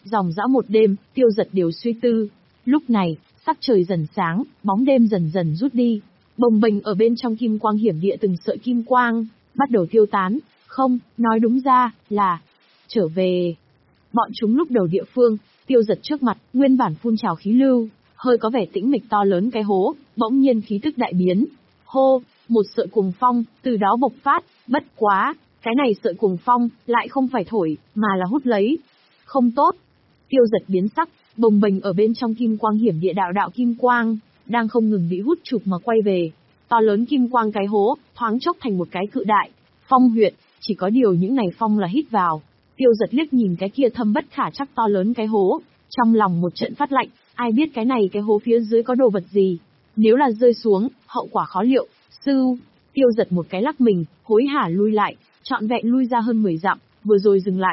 Dòng dã một đêm, Tiêu Giật đều suy tư. Lúc này, sắc trời dần sáng, bóng đêm dần dần rút đi. Bồng bềnh ở bên trong kim quang hiểm địa từng sợi kim quang, bắt đầu tiêu tán. Không, nói đúng ra, là trở về. Bọn chúng lúc đầu địa phương, Tiêu Giật trước mặt, nguyên bản phun trào khí lưu, hơi có vẻ tĩnh mịch to lớn cái hố, bỗng nhiên khí tức đại biến. Hô, một sợi cuồng phong, từ đó bộc phát, bất quá, cái này sợi cuồng phong, lại không phải thổi, mà là hút lấy. Không tốt. Tiêu Giật biến sắc, bồng bềnh ở bên trong kim quang hiểm địa đạo đạo kim quang, đang không ngừng bị hút chụp mà quay về. To lớn kim quang cái hố, thoáng chốc thành một cái cự đại phong huyệt, chỉ có điều những này phong là hít vào. Tiêu Giật liếc nhìn cái kia thâm bất khả chắc to lớn cái hố, trong lòng một trận phát lạnh, ai biết cái này cái hố phía dưới có đồ vật gì. Nếu là rơi xuống, hậu quả khó liệu. Sư, Tiêu Giật một cái lắc mình, hối hả lui lại, trọn vẹn lui ra hơn mười dặm, vừa rồi dừng lại.